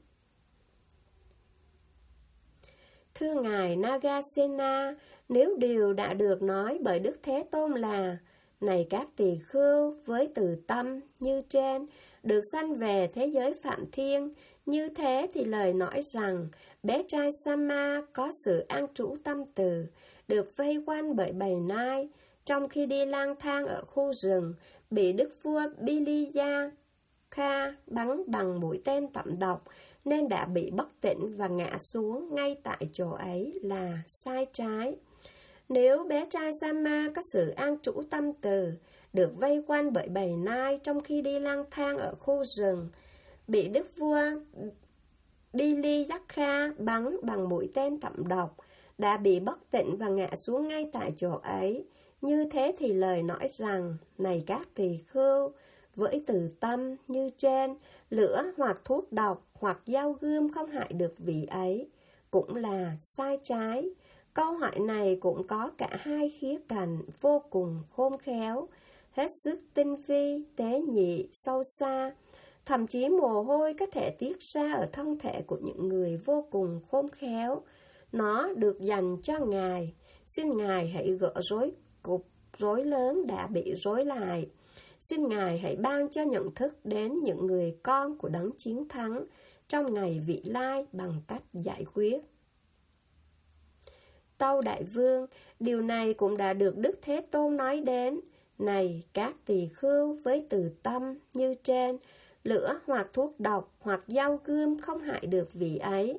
Thưa Ngài Nagasena, nếu điều đã được nói bởi Đức Thế Tôn là, này các tỳ khưu, với từ tâm như trên, được sanh về thế giới Phạm Thiên, như thế thì lời nói rằng, bé trai Sama có sự an trú tâm từ, được vây quanh bởi bầy nai, trong khi đi lang thang ở khu rừng, bị đức vua Biliyakha bắn bằng mũi tên tẩm độc, nên đã bị bất tỉnh và ngã xuống ngay tại chỗ ấy là sai trái. Nếu bé trai Sama có sự an trú tâm từ, được vây quanh bởi bầy nai trong khi đi lang thang ở khu rừng, bị đức vua Biliyakha bắn bằng mũi tên tẩm độc, đã bị bất tỉnh và ngã xuống ngay tại chỗ ấy, như thế thì lời nói rằng, này các tỳ khưu, với từ tâm như trên, lửa hoặc thuốc độc hoặc dao gươm không hại được vị ấy, cũng là sai trái. Câu hỏi này cũng có cả hai khía cạnh vô cùng khôn khéo, hết sức tinh vi, tế nhị, sâu xa. Thậm chí mồ hôi có thể tiết ra ở thân thể của những người vô cùng khôn khéo. Nó được dành cho Ngài. Xin Ngài hãy gỡ rối cục rối lớn đã bị rối lại. Xin Ngài hãy ban cho nhận thức đến những người con của đấng chiến thắng trong ngày vị lai bằng cách giải quyết. Tâu Đại Vương, điều này cũng đã được Đức Thế Tôn nói đến. Này các tỳ khưu, với từ tâm như trên, lửa hoặc thuốc độc hoặc dao gươm không hại được vị ấy.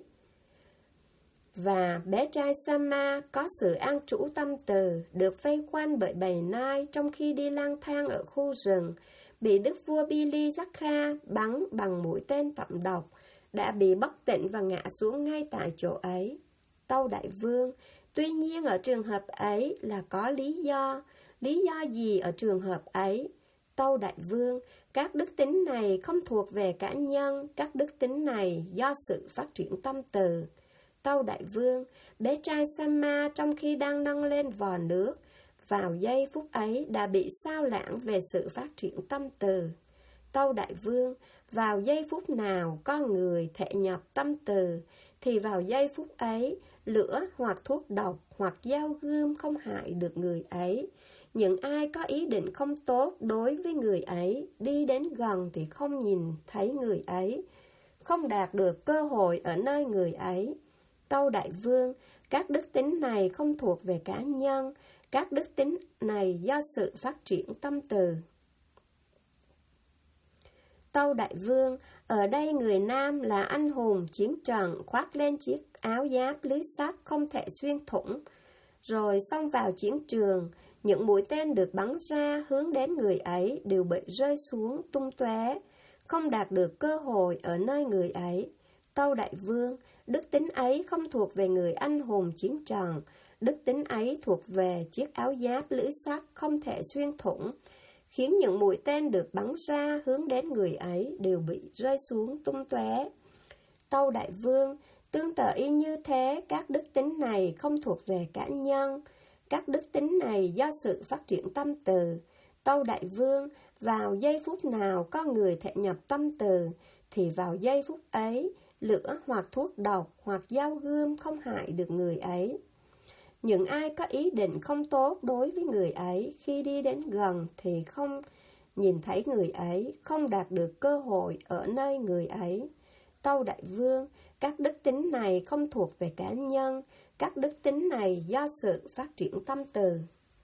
Và bé trai Sama có sự an trú tâm từ, được vây quanh bởi bầy nai trong khi đi lang thang ở khu rừng, bị đức vua Biliyakha bắn bằng mũi tên tẩm độc, đã bị bất tỉnh và ngã xuống ngay tại chỗ ấy. Tâu Đại Vương, tuy nhiên ở trường hợp ấy là có lý do. Lý do gì ở trường hợp ấy? Tâu Đại Vương, các đức tính này không thuộc về cá nhân, các đức tính này do sự phát triển tâm từ. Tâu Đại Vương, bé trai Sama trong khi đang nâng lên vò nước, vào giây phút ấy đã bị sao lãng về sự phát triển tâm từ. Tâu Đại Vương, vào giây phút nào con người thể nhập tâm từ, thì vào giây phút ấy, lửa hoặc thuốc độc hoặc dao gươm không hại được người ấy. Những ai có ý định không tốt đối với người ấy, đi đến gần thì không nhìn thấy người ấy, không đạt được cơ hội ở nơi người ấy. Tâu Đại Vương, các đức tính này không thuộc về cá nhân, các đức tính này do sự phát triển tâm từ. Tâu Đại Vương, ở đây người nam là anh hùng chiến trận, khoác lên chiếc áo giáp lưới sắt không thể xuyên thủng, rồi xông vào chiến trường. Những mũi tên được bắn ra hướng đến người ấy đều bị rơi xuống tung tóe, không đạt được cơ hội ở nơi người ấy. Tâu Đại Vương, đức tính ấy không thuộc về người anh hùng chiến trận, đức tính ấy thuộc về chiếc áo giáp lưỡi sắt không thể xuyên thủng, khiến những mũi tên được bắn ra hướng đến người ấy đều bị rơi xuống tung tóe. Tâu Đại Vương, tương tự y như thế, các đức tính này không thuộc về cá nhân, các đức tính này do sự phát triển tâm từ. Tâu Đại Vương, vào giây phút nào con người thể nhập tâm từ, thì vào giây phút ấy, lửa hoặc thuốc độc hoặc dao gươm không hại được người ấy. Những ai có ý định không tốt đối với người ấy, khi đi đến gần thì không nhìn thấy người ấy, không đạt được cơ hội ở nơi người ấy. Tâu Đại Vương, các đức tính này không thuộc về cá nhân, các đức tính này do sự phát triển tâm từ.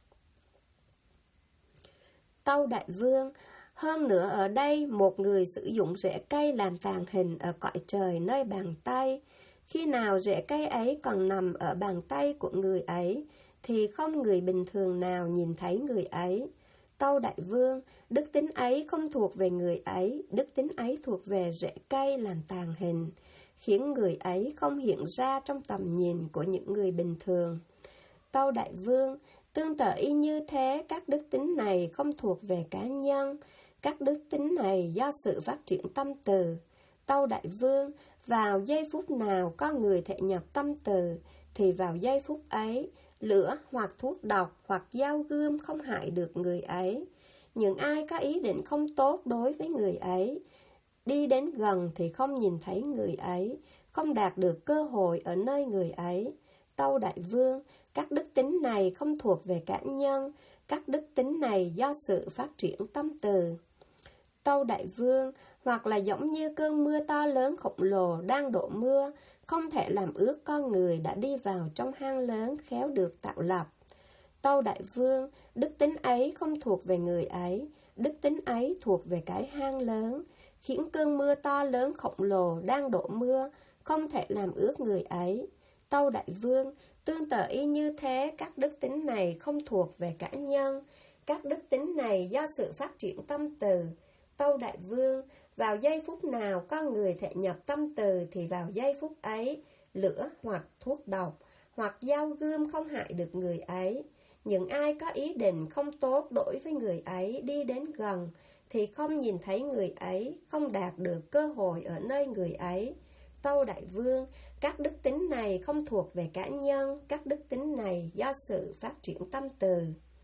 Tâu Đại Vương, hơn nữa ở đây một người sử dụng rễ cây làm tàng hình ở cõi trời nơi bàn tay. Khi nào rễ cây ấy còn nằm ở bàn tay của người ấy, thì không người bình thường nào nhìn thấy người ấy. Tâu Đại Vương, đức tính ấy không thuộc về người ấy, đức tính ấy thuộc về rễ cây làm tàng hình, khiến người ấy không hiện ra trong tầm nhìn của những người bình thường. Tâu Đại Vương, tương tự y như thế, các đức tính này không thuộc về cá nhân, các đức tính này do sự phát triển tâm từ. Tâu Đại Vương, vào giây phút nào có người thể nhập tâm từ, thì vào giây phút ấy, lửa hoặc thuốc độc hoặc dao gươm không hại được người ấy. Những ai có ý định không tốt đối với người ấy, đi đến gần thì không nhìn thấy người ấy, không đạt được cơ hội ở nơi người ấy. Tâu Đại Vương, các đức tính này không thuộc về cá nhân, các đức tính này do sự phát triển tâm từ. Tâu Đại Vương, hoặc là giống như cơn mưa to lớn khổng lồ đang đổ mưa, không thể làm ướt con người đã đi vào trong hang lớn khéo được tạo lập. Tâu Đại Vương, đức tính ấy không thuộc về người ấy, đức tính ấy thuộc về cái hang lớn, khiến cơn mưa to lớn khổng lồ đang đổ mưa, không thể làm ướt người ấy. Tâu Đại Vương, tương tự y như thế, các đức tính này không thuộc về cá nhân, các đức tính này do sự phát triển tâm từ. Tâu Đại Vương, vào giây phút nào con người thể nhập tâm từ, thì vào giây phút ấy, lửa hoặc thuốc độc hoặc dao gươm không hại được người ấy. Những ai có ý định không tốt đối với người ấy, đi đến gần thì không nhìn thấy người ấy, không đạt được cơ hội ở nơi người ấy. Tâu Đại Vương, các đức tính này không thuộc về cá nhân, các đức tính này do sự phát triển tâm từ.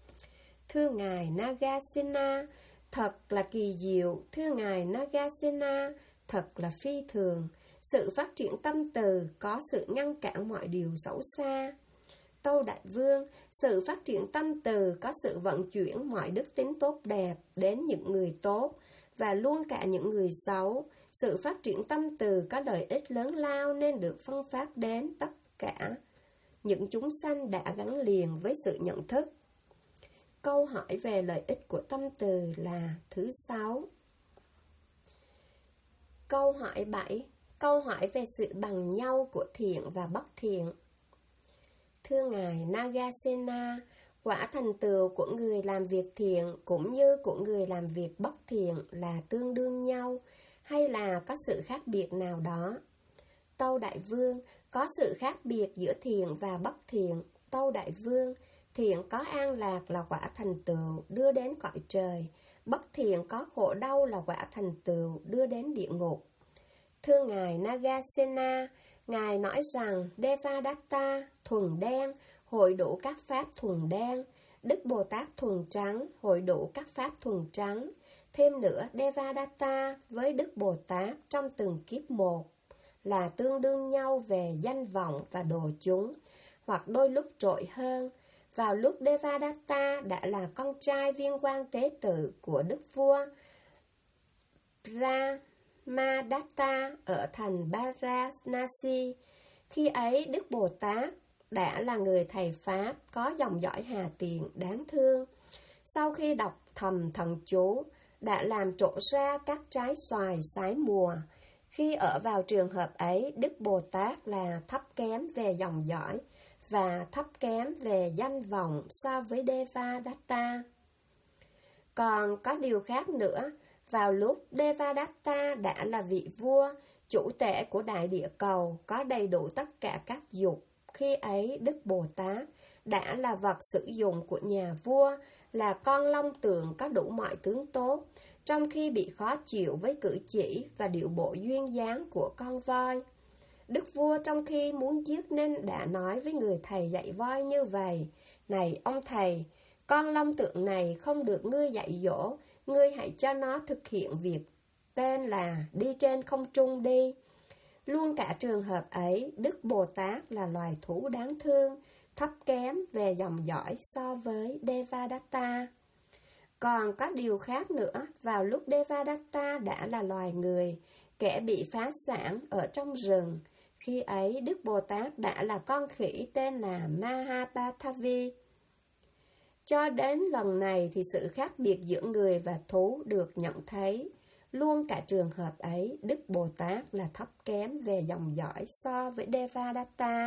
Thưa Ngài Nagasena, thật là kỳ diệu. Thưa Ngài Nagasena, thật là phi thường. Sự phát triển tâm từ có sự ngăn cản mọi điều xấu xa. Tâu Đại Vương, sự phát triển tâm từ có sự vận chuyển mọi đức tính tốt đẹp đến những người tốt và luôn cả những người xấu. Sự phát triển tâm từ có lợi ích lớn lao nên được phân phát đến tất cả những chúng sanh đã gắn liền với sự nhận thức. Câu hỏi về lợi ích của tâm từ là thứ 6. Câu hỏi 7. Câu hỏi về sự bằng nhau của thiện và bất thiện. Thưa Ngài Nagasena, quả thành tựu của người làm việc thiện cũng như của người làm việc bất thiện là tương đương nhau, hay là có sự khác biệt nào đó? Tâu Đại Vương, có sự khác biệt giữa thiện và bất thiện. Tâu Đại Vương, thiện có an lạc là quả thành tựu đưa đến cõi trời, bất thiện có khổ đau là quả thành tựu đưa đến địa ngục. Thưa Ngài Nagasena, Ngài nói rằng Devadatta thuần đen hội đủ các pháp thuần đen, Đức Bồ Tát thuần trắng hội đủ các pháp thuần trắng. Thêm nữa, Devadatta với Đức Bồ Tát trong từng kiếp một là tương đương nhau về danh vọng và đồ chúng, hoặc đôi lúc trội hơn. vào lúc Devadatta đã là con trai viên quan tế tự của đức vua Brahmadatta ở thành Varanasi. Khi ấy, Đức Bồ Tát đã là người thầy Pháp có dòng dõi hà tiện đáng thương. Sau khi đọc thầm thần chú, đã làm trổ ra các trái xoài sái mùa. Khi ở vào trường hợp ấy, Đức Bồ Tát là thấp kém về dòng dõi và thấp kém về danh vọng so với Devadatta. Còn có điều khác nữa, vào lúc Devadatta đã là vị vua, chủ tể của đại địa cầu, có đầy đủ tất cả các dục. Khi ấy, Đức Bồ Tát đã là vật sử dụng của nhà vua, là con long tượng có đủ mọi tướng tốt, trong khi bị khó chịu với cử chỉ và điệu bộ duyên dáng của con voi. Đức vua trong khi muốn giết nên đã nói với người thầy dạy voi như vậy: "Này ông thầy, con long tượng này không được ngươi dạy dỗ, ngươi hãy cho nó thực hiện việc tên là đi trên không trung đi." Luôn cả trường hợp ấy, Đức Bồ Tát là loài thú đáng thương, thấp kém về dòng dõi so với Devadatta. Còn có điều khác nữa, vào lúc Devadatta đã là loài người, kẻ bị phá sản ở trong rừng. Khi ấy, Đức Bồ Tát đã là con khỉ tên là Mahabhathavi. Cho đến lần này thì sự khác biệt giữa người và thú được nhận thấy. Luôn cả trường hợp ấy, Đức Bồ Tát là thấp kém về dòng dõi so với Devadatta.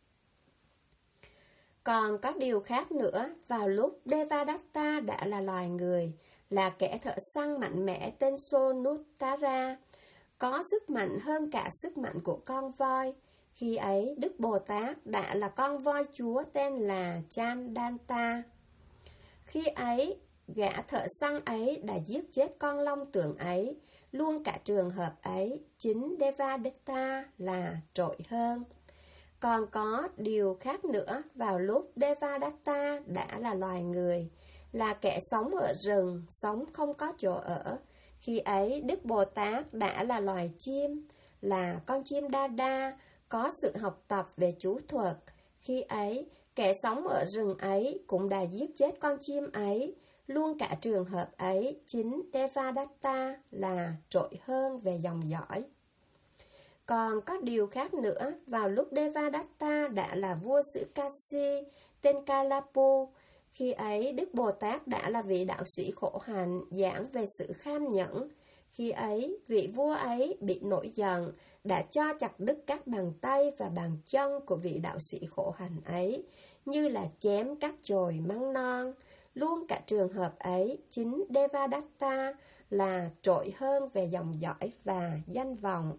Còn có điều khác nữa, vào lúc Devadatta đã là loài người, là kẻ thợ săn mạnh mẽ tên Sonuttara, có sức mạnh hơn cả sức mạnh của con voi. Khi ấy, Đức Bồ Tát đã là con voi chúa tên là Chandanta. Khi ấy, gã thợ săn ấy đã giết chết con long tượng ấy. Luôn cả trường hợp ấy, chính Devadatta là trội hơn. Còn có điều khác nữa, vào lúc Devadatta đã là loài người, là kẻ sống ở rừng, sống không có chỗ ở. Khi ấy, Đức Bồ Tát đã là loài chim, là con chim đa đa, có sự học tập về chú thuật. Khi ấy, kẻ sống ở rừng ấy cũng đã giết chết con chim ấy. Luôn cả trường hợp ấy, chính Devadatta là trội hơn về dòng dõi. Còn có điều khác nữa, vào lúc Devadatta đã là vua xứ Kasi, tên Kalapu. Khi ấy, Đức Bồ Tát đã là vị đạo sĩ khổ hạnh, giảng về sự kham nhẫn. Khi ấy, vị vua ấy bị nổi giận, đã cho chặt đứt các bàn tay và bàn chân của vị đạo sĩ khổ hạnh ấy, như là chém các chồi măng non. Luôn cả trường hợp ấy, chính Devadatta là trội hơn về dòng dõi và danh vọng.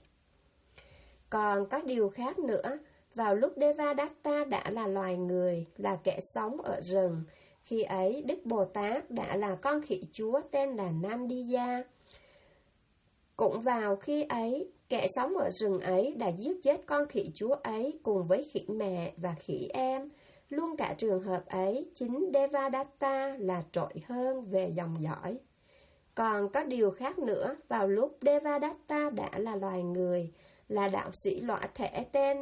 Còn có điều khác nữa, vào lúc Devadatta đã là loài người, là kẻ sống ở rừng. Khi ấy, Đức Bồ Tát đã là con khỉ chúa tên là Nandiya. Cũng vào khi ấy, kẻ sống ở rừng ấy đã giết chết con khỉ chúa ấy cùng với khỉ mẹ và khỉ em. Luôn cả trường hợp ấy, chính Devadatta là trội hơn về dòng dõi. Còn có điều khác nữa, vào lúc Devadatta đã là loài người, là đạo sĩ lõa thể tên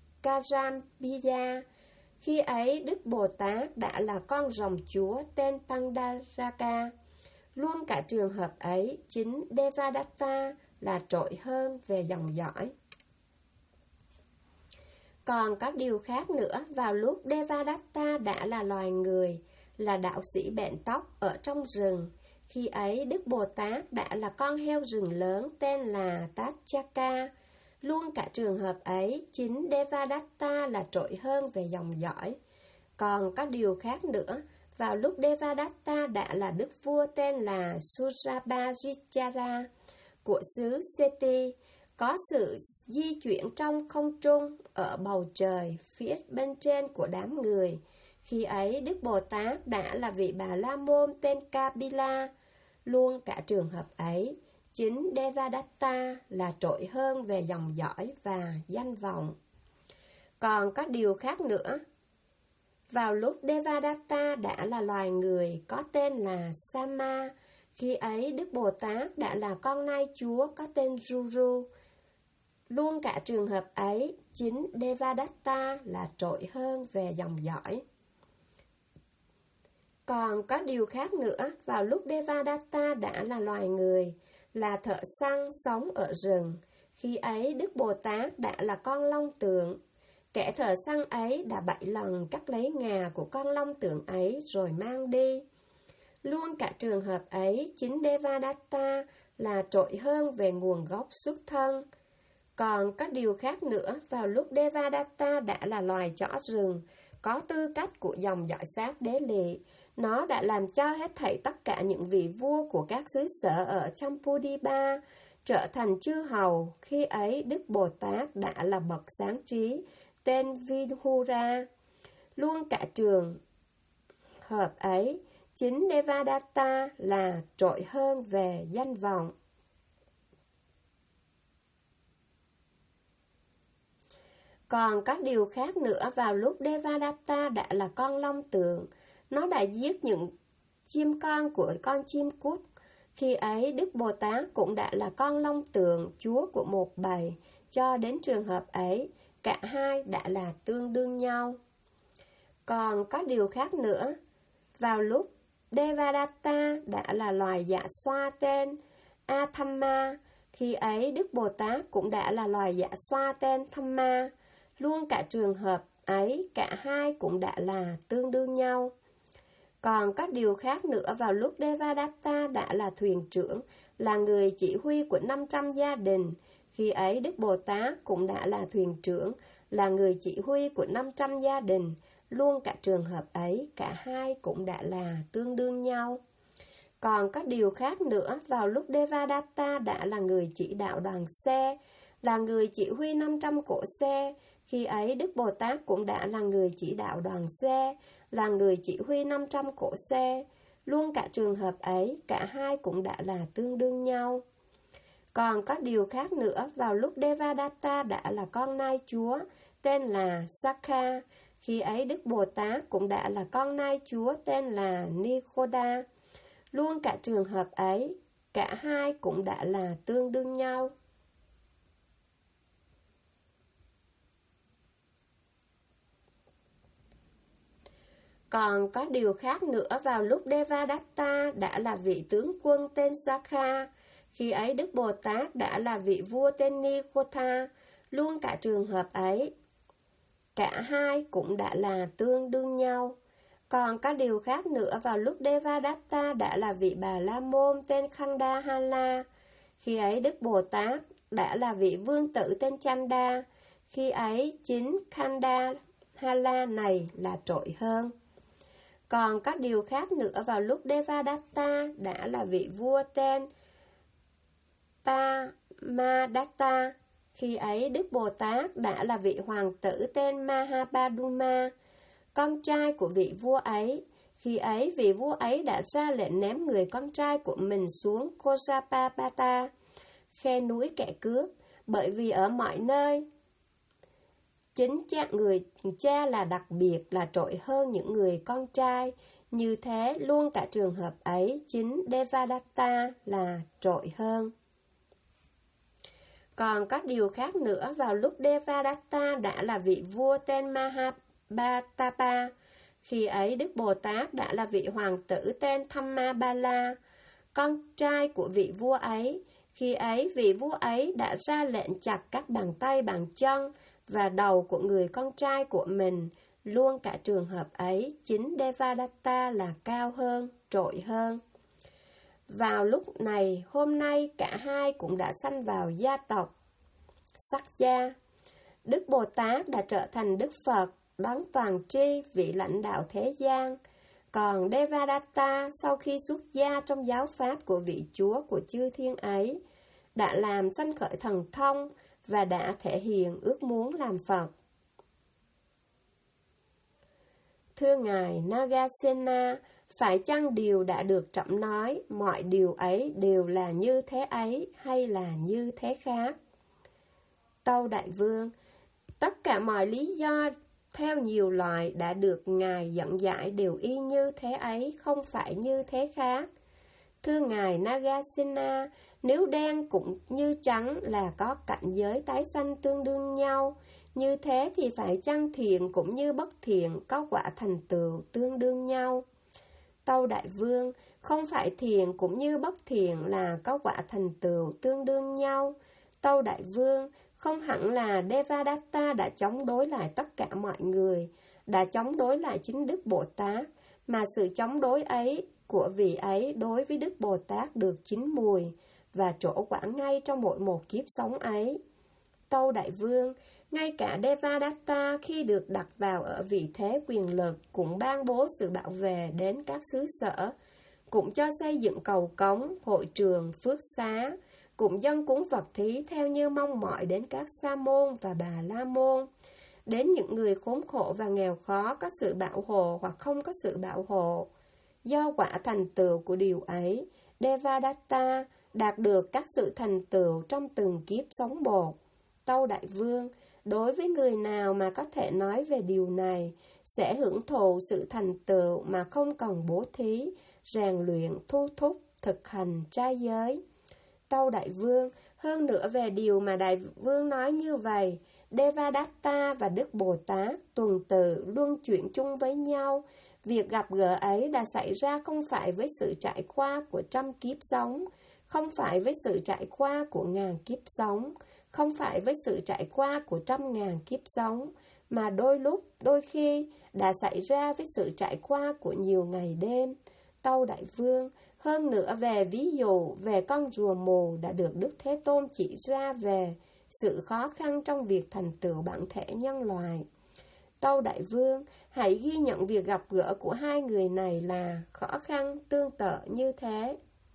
Karambiya. Khi ấy, Đức Bồ Tát đã là con rồng chúa tên Pandaraka. Luôn cả trường hợp ấy, chính Devadatta là trội hơn về dòng dõi. Còn có điều khác nữa, vào lúc Devadatta đã là loài người, là đạo sĩ bện tóc ở trong rừng. Khi ấy, Đức Bồ Tát đã là con heo rừng lớn tên là Tachaka. Luôn cả trường hợp ấy, chính Devadatta là trội hơn về dòng dõi. Còn có điều khác nữa, vào lúc Devadatta đã là đức vua tên là Surabhajitara của xứ Seti, có sự di chuyển trong không trung ở bầu trời phía bên trên của đám người. Khi ấy, Đức Bồ Tát đã là vị Bà La Môn tên Kapila. Luôn cả trường hợp ấy, chính Devadatta là trội hơn về dòng dõi và danh vọng. Còn có điều khác nữa, vào lúc Devadatta đã là loài người có tên là Sama. Khi ấy, Đức Bồ Tát đã là con nai chúa có tên Ruru. Luôn cả trường hợp ấy, chính Devadatta là trội hơn về dòng dõi. Còn có điều khác nữa, vào lúc Devadatta đã là loài người, là thợ săn sống ở rừng, khi ấy Đức Bồ Tát đã là con long tượng. Kẻ thợ săn ấy đã 7 lần cắt lấy ngà của con long tượng ấy rồi mang đi. Luôn cả trường hợp ấy, chính Devadatta là trội hơn về nguồn gốc xuất thân. Còn có điều khác nữa, vào lúc Devadatta đã là loài chó rừng, có tư cách của dòng dõi sát đế lệ, nó đã làm cho hết thảy tất cả những vị vua của các xứ sở ở Champudipa trở thành chư hầu. Khi ấy Đức Bồ Tát đã là bậc sáng trí, tên Vidhura. Luôn cả trường hợp ấy, chính Devadatta là trội hơn về danh vọng. Còn có điều khác nữa, vào lúc Devadatta đã là con long tượng, nó đã giết những chim con của con chim cút. Khi ấy Đức Bồ Tát cũng đã là con long tượng, chúa của một bầy. Cho đến trường hợp ấy, cả hai đã là tương đương nhau. Còn có điều khác nữa, vào lúc Devadatta đã là loài dạ xoa tên Athamma, khi ấy Đức Bồ Tát cũng đã là loài dạ xoa tên Thamma. Luôn cả trường hợp ấy, cả hai cũng đã là tương đương nhau. Còn có điều khác nữa, vào lúc Devadatta đã là thuyền trưởng, là người chỉ huy của 500 gia đình. Khi ấy Đức Bồ Tát cũng đã là thuyền trưởng, là người chỉ huy của 500 gia đình. Luôn cả trường hợp ấy, cả hai cũng đã là tương đương nhau. Còn có điều khác nữa, vào lúc Devadatta đã là người chỉ đạo đoàn xe, là người chỉ huy 500 cỗ xe. Khi ấy Đức Bồ Tát cũng đã là người chỉ đạo đoàn xe, là người chỉ huy 500 cỗ xe. Luôn cả trường hợp ấy, cả hai cũng đã là tương đương nhau. Còn có điều khác nữa, vào lúc Devadatta đã là con nai chúa, tên là Sakha. Khi ấy Đức Bồ Tát cũng đã là con nai chúa, tên là Nikhoda. Luôn cả trường hợp ấy, cả hai cũng đã là tương đương nhau. Còn có điều khác nữa, vào lúc Devadatta đã là vị tướng quân tên Sakha. Khi ấy Đức Bồ Tát đã là vị vua tên Nikotha. Luôn cả trường hợp ấy, cả hai cũng đã là tương đương nhau. Còn có điều khác nữa, vào lúc Devadatta đã là vị Bà La Môn tên Khandahala. Khi ấy Đức Bồ Tát đã là vị vương tử tên Chanda. Khi ấy chính Khandahala này là trội hơn. Còn có điều khác nữa, vào lúc Devadatta đã là vị vua tên Pamadatta. Khi ấy Đức Bồ Tát đã là vị hoàng tử tên Mahapaduma, con trai của vị vua ấy. Khi ấy vị vua ấy đã ra lệnh ném người con trai của mình xuống Kojapapata, khe núi kẻ cướp, bởi vì ở mọi nơi chính người cha là đặc biệt, là trội hơn những người con trai. Như thế luôn cả trường hợp ấy, chính Devadatta là trội hơn. Còn có điều khác nữa, vào lúc Devadatta đã là vị vua tên Mahabhatapa. Khi ấy Đức Bồ Tát đã là vị hoàng tử tên Thammabala, con trai của vị vua ấy. Khi ấy vị vua ấy đã ra lệnh chặt các bàn tay bàn chân và đầu của người con trai của mình. Luôn cả trường hợp ấy, chính Devadatta là cao hơn, trội hơn. Vào lúc này, hôm nay, cả hai cũng đã sanh vào gia tộc Sắc gia. Đức Bồ Tát đã trở thành Đức Phật, đấng toàn tri, vị lãnh đạo thế gian. Còn Devadatta, sau khi xuất gia trong giáo pháp của vị Chúa của chư thiên ấy, đã làm sanh khởi thần thông và đã thể hiện ước muốn làm Phật. Thưa Ngài Nagasena, phải chăng điều đã được trẫm nói, mọi điều ấy đều là như thế ấy hay là như thế khác? Tâu Đại Vương, tất cả mọi lý do theo nhiều loại đã được Ngài dẫn giải đều y như thế ấy, không phải như thế khác. Thưa Ngài Nagasena, nếu đen cũng như trắng là có cảnh giới tái sanh tương đương nhau, như thế thì phải chăng thiện cũng như bất thiện có quả thành tựu tương đương nhau? Tâu Đại Vương, không phải thiện cũng như bất thiện là có quả thành tựu tương đương nhau. Tâu Đại Vương, không hẳn là Devadatta đã chống đối lại tất cả mọi người, đã chống đối lại chính Đức Bồ Tát, mà sự chống đối ấy của vị ấy đối với Đức Bồ Tát được chín mùi và trổ quả ngay trong mỗi một kiếp sống ấy. Tâu Đại Vương, ngay cả Devadatta khi được đặt vào ở vị thế quyền lực cũng ban bố sự bảo vệ đến các xứ sở, cũng cho xây dựng cầu cống, hội trường, phước xá, cũng dâng cúng vật thí theo như mong mỏi đến các sa môn và bà la môn, đến những người khốn khổ và nghèo khó có sự bảo hộ hoặc không có sự bảo hộ. Do quả thành tựu của điều ấy, Devadatta đạt được các sự thành tựu trong từng kiếp sống một. Tâu Đại Vương, đối với người nào mà có thể nói về điều này, sẽ hưởng thụ sự thành tựu mà không cần bố thí, rèn luyện, thu thúc, thực hành trai giới. Tâu Đại Vương, hơn nữa về điều mà Đại Vương nói như vậy, Devadatta và Đức Bồ Tát tuần tự luân chuyển chung với nhau. Việc gặp gỡ ấy đã xảy ra không phải với sự trải qua của trăm kiếp sống, không phải với sự trải qua của ngàn kiếp sống, không phải với sự trải qua của trăm ngàn kiếp sống, mà đôi lúc, đôi khi đã xảy ra với sự trải qua của nhiều ngày đêm. Tâu Đại Vương, hơn nữa về ví dụ về con rùa mù đã được Đức Thế Tôn chỉ ra về sự khó khăn trong việc thành tựu bản thể nhân loại. Tâu Đại Vương, hãy ghi nhận việc gặp gỡ của hai người này là khó khăn tương tự như thế.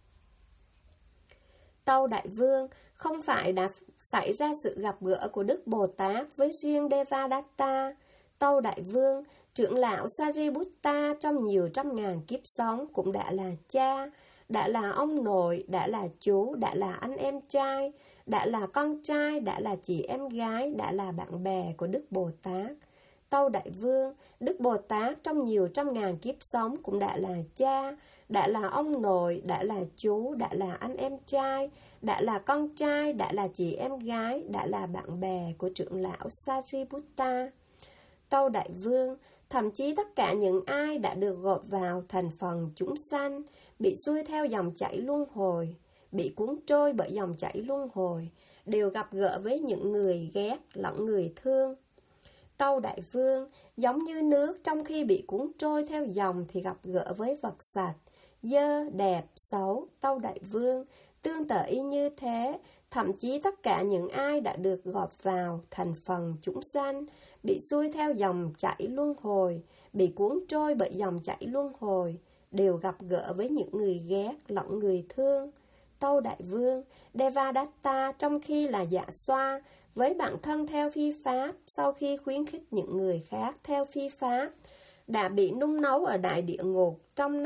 Tâu Đại Vương, không phải đã xảy ra sự gặp gỡ của Đức Bồ Tát với riêng Devadatta. Tâu Đại Vương, trưởng lão Sariputta trong nhiều trăm ngàn kiếp sống cũng đã là cha, đã là ông nội, đã là chú, đã là anh em trai, đã là con trai, đã là chị em gái, đã là bạn bè của Đức Bồ Tát. Tâu Đại Vương, Đức Bồ Tát trong nhiều trăm ngàn kiếp sống cũng đã là cha, đã là ông nội, đã là chú, đã là anh em trai, đã là con trai, đã là chị em gái, đã là bạn bè của trưởng lão Sariputta. Tâu Đại Vương, thậm chí tất cả những ai đã được gộp vào thành phần chúng sanh, bị xuôi theo dòng chảy luân hồi, bị cuốn trôi bởi dòng chảy luân hồi, đều gặp gỡ với những người ghét lẫn người thương. Tâu Đại Vương, giống như nước trong khi bị cuốn trôi theo dòng thì gặp gỡ với vật sạch, dơ, đẹp, xấu. Tâu Đại Vương, tương tự y như thế, thậm chí tất cả những ai đã được gộp vào thành phần chúng sanh, bị xuôi theo dòng chảy luân hồi, bị cuốn trôi bởi dòng chảy luân hồi, đều gặp gỡ với những người ghét lẫn người thương. Tâu Đại Vương, Devadatta trong khi là dạ xoa, với bản thân theo phi pháp, sau khi khuyến khích những người khác theo phi pháp, đã bị nung nấu ở đại địa ngục trong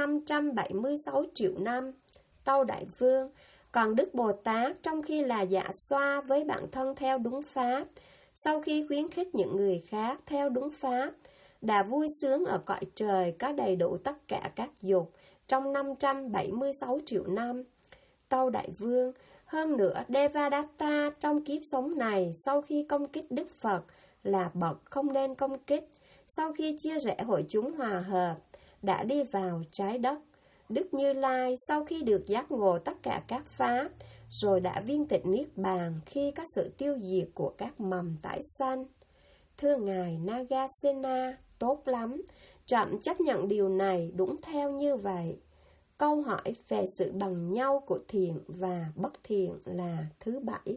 576 triệu năm. Tâu Đại Vương, còn Đức Bồ Tát trong khi là dạ xoa với bản thân theo đúng pháp, sau khi khuyến khích những người khác theo đúng pháp, đã vui sướng ở cõi trời có đầy đủ tất cả các dục trong 576 triệu năm. Tâu Đại Vương, hơn nữa Devadatta trong kiếp sống này sau khi công kích Đức Phật là bậc không nên công kích, sau khi chia rẽ hội chúng hòa hợp, đã đi vào trái đất. Đức Như Lai sau khi được giác ngộ tất cả các pháp, rồi đã viên tịch niết bàn khi có sự tiêu diệt của các mầm tái sanh. Thưa Ngài Nagasena, tốt lắm, trẫm chấp nhận điều này đúng theo như vậy. Câu hỏi về sự bằng nhau của thiện và bất thiện là thứ 7.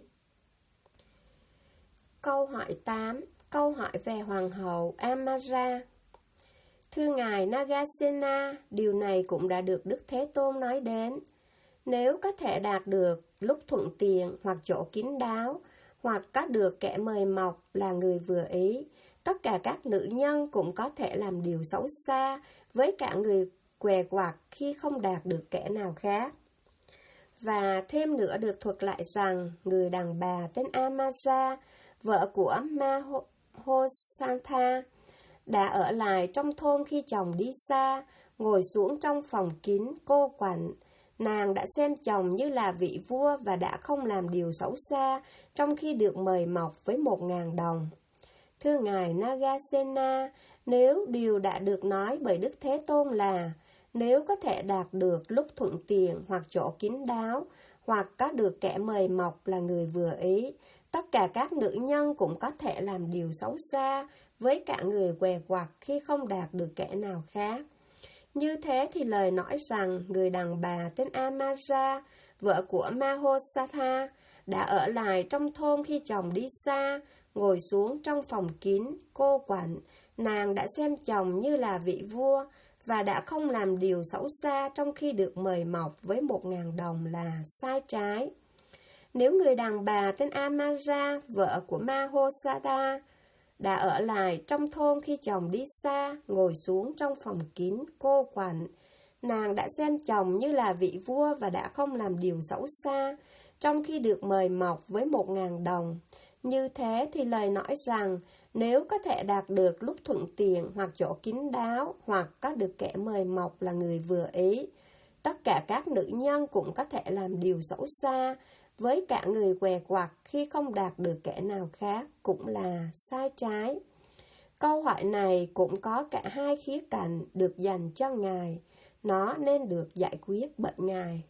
Câu hỏi 8. Câu hỏi về Hoàng hậu Amara. Thưa Ngài Nagasena, điều này cũng đã được Đức Thế Tôn nói đến. Nếu có thể đạt được lúc thuận tiện hoặc chỗ kín đáo, hoặc có được kẻ mời mọc là người vừa ý, tất cả các nữ nhân cũng có thể làm điều xấu xa với cả người què quặt khi không đạt được kẻ nào khác. Và thêm nữa được thuật lại rằng, người đàn bà tên Amara, vợ của Mahosantha, đã ở lại trong thôn khi chồng đi xa, ngồi xuống trong phòng kín, cô quạnh. Nàng đã xem chồng như là vị vua và đã không làm điều xấu xa trong khi được mời mọc với 1.000 đồng. Thưa Ngài Nagasena, nếu điều đã được nói bởi Đức Thế Tôn là nếu có thể đạt được lúc thuận tiện hoặc chỗ kín đáo, hoặc có được kẻ mời mọc là người vừa ý, tất cả các nữ nhân cũng có thể làm điều xấu xa với cả người què quặt khi không đạt được kẻ nào khác. Như thế thì lời nói rằng người đàn bà tên Amaja, vợ của Mahosatha, đã ở lại trong thôn khi chồng đi xa, ngồi xuống trong phòng kín, cô quạnh. Nàng đã xem chồng như là vị vua và đã không làm điều xấu xa trong khi được mời mọc với 1.000 đồng là sai trái. Nếu người đàn bà tên Amaja, vợ của Mahosatha, đã ở lại trong thôn khi chồng đi xa, ngồi xuống trong phòng kín, cô quạnh. Nàng đã xem chồng như là vị vua và đã không làm điều xấu xa, trong khi được mời mọc với 1.000 đồng. Như thế thì lời nói rằng, nếu có thể đạt được lúc thuận tiện hoặc chỗ kín đáo, hoặc có được kẻ mời mọc là người vừa ý, tất cả các nữ nhân cũng có thể làm điều xấu xa, với cả người què quặt khi không đạt được kẻ nào khác cũng là sai trái. Câu hỏi này cũng có cả hai khía cạnh được dành cho Ngài, nó nên được giải quyết bởi Ngài.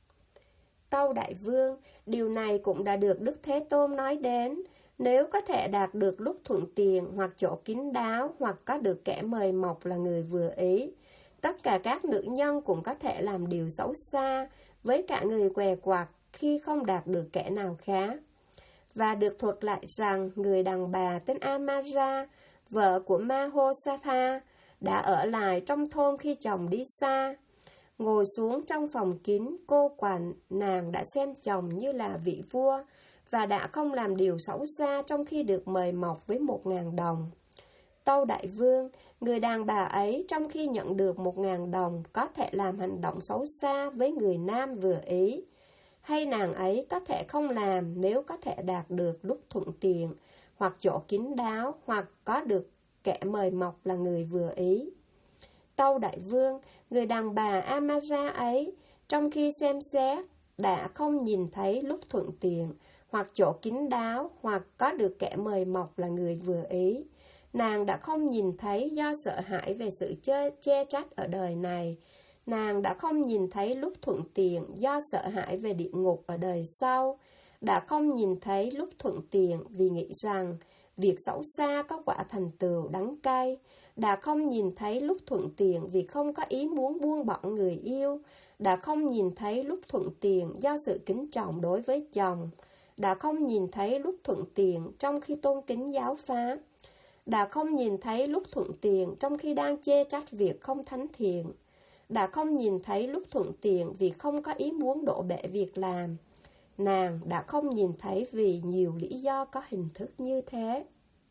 Tâu Đại Vương, điều này cũng đã được Đức Thế Tôn nói đến, nếu có thể đạt được lúc thuận tiện hoặc chỗ kín đáo, hoặc có được kẻ mời mọc là người vừa ý, tất cả các nữ nhân cũng có thể làm điều xấu xa, với cả người què quặt khi không đạt được kẻ nào khác. Và được thuật lại rằng người đàn bà tên Amaja, vợ của Mahosatha, đã ở lại trong thôn khi chồng đi xa. Ngồi xuống trong phòng kín, cô quạnh, nàng đã xem chồng như là vị vua và đã không làm điều xấu xa trong khi được mời mọc với 1.000 đồng. Tâu Đại Vương, người đàn bà ấy trong khi nhận được 1.000 đồng có thể làm hành động xấu xa với người nam vừa ý, hay nàng ấy có thể không làm nếu có thể đạt được lúc thuận tiện, hoặc chỗ kín đáo, hoặc có được kẻ mời mọc là người vừa ý. Tâu Đại Vương, người đàn bà Amaja ấy, trong khi xem xét, đã không nhìn thấy lúc thuận tiện, hoặc chỗ kín đáo, hoặc có được kẻ mời mọc là người vừa ý. Nàng đã không nhìn thấy do sợ hãi về sự chê trách ở đời này. Nàng đã không nhìn thấy lúc thuận tiện do sợ hãi về địa ngục ở đời sau. Đã không nhìn thấy lúc thuận tiện vì nghĩ rằng việc xấu xa có quả thành tựu đắng cay. Đã không nhìn thấy lúc thuận tiện vì không có ý muốn buông bỏ người yêu. Đã không nhìn thấy lúc thuận tiện do sự kính trọng đối với chồng. Đã không nhìn thấy lúc thuận tiện trong khi tôn kính giáo pháp. Đã không nhìn thấy lúc thuận tiện trong khi đang chê trách việc không thánh thiện. Đã không nhìn thấy lúc thuận tiện vì không có ý muốn đổ bể việc làm. Nàng đã không nhìn thấy vì nhiều lý do có hình thức như thế.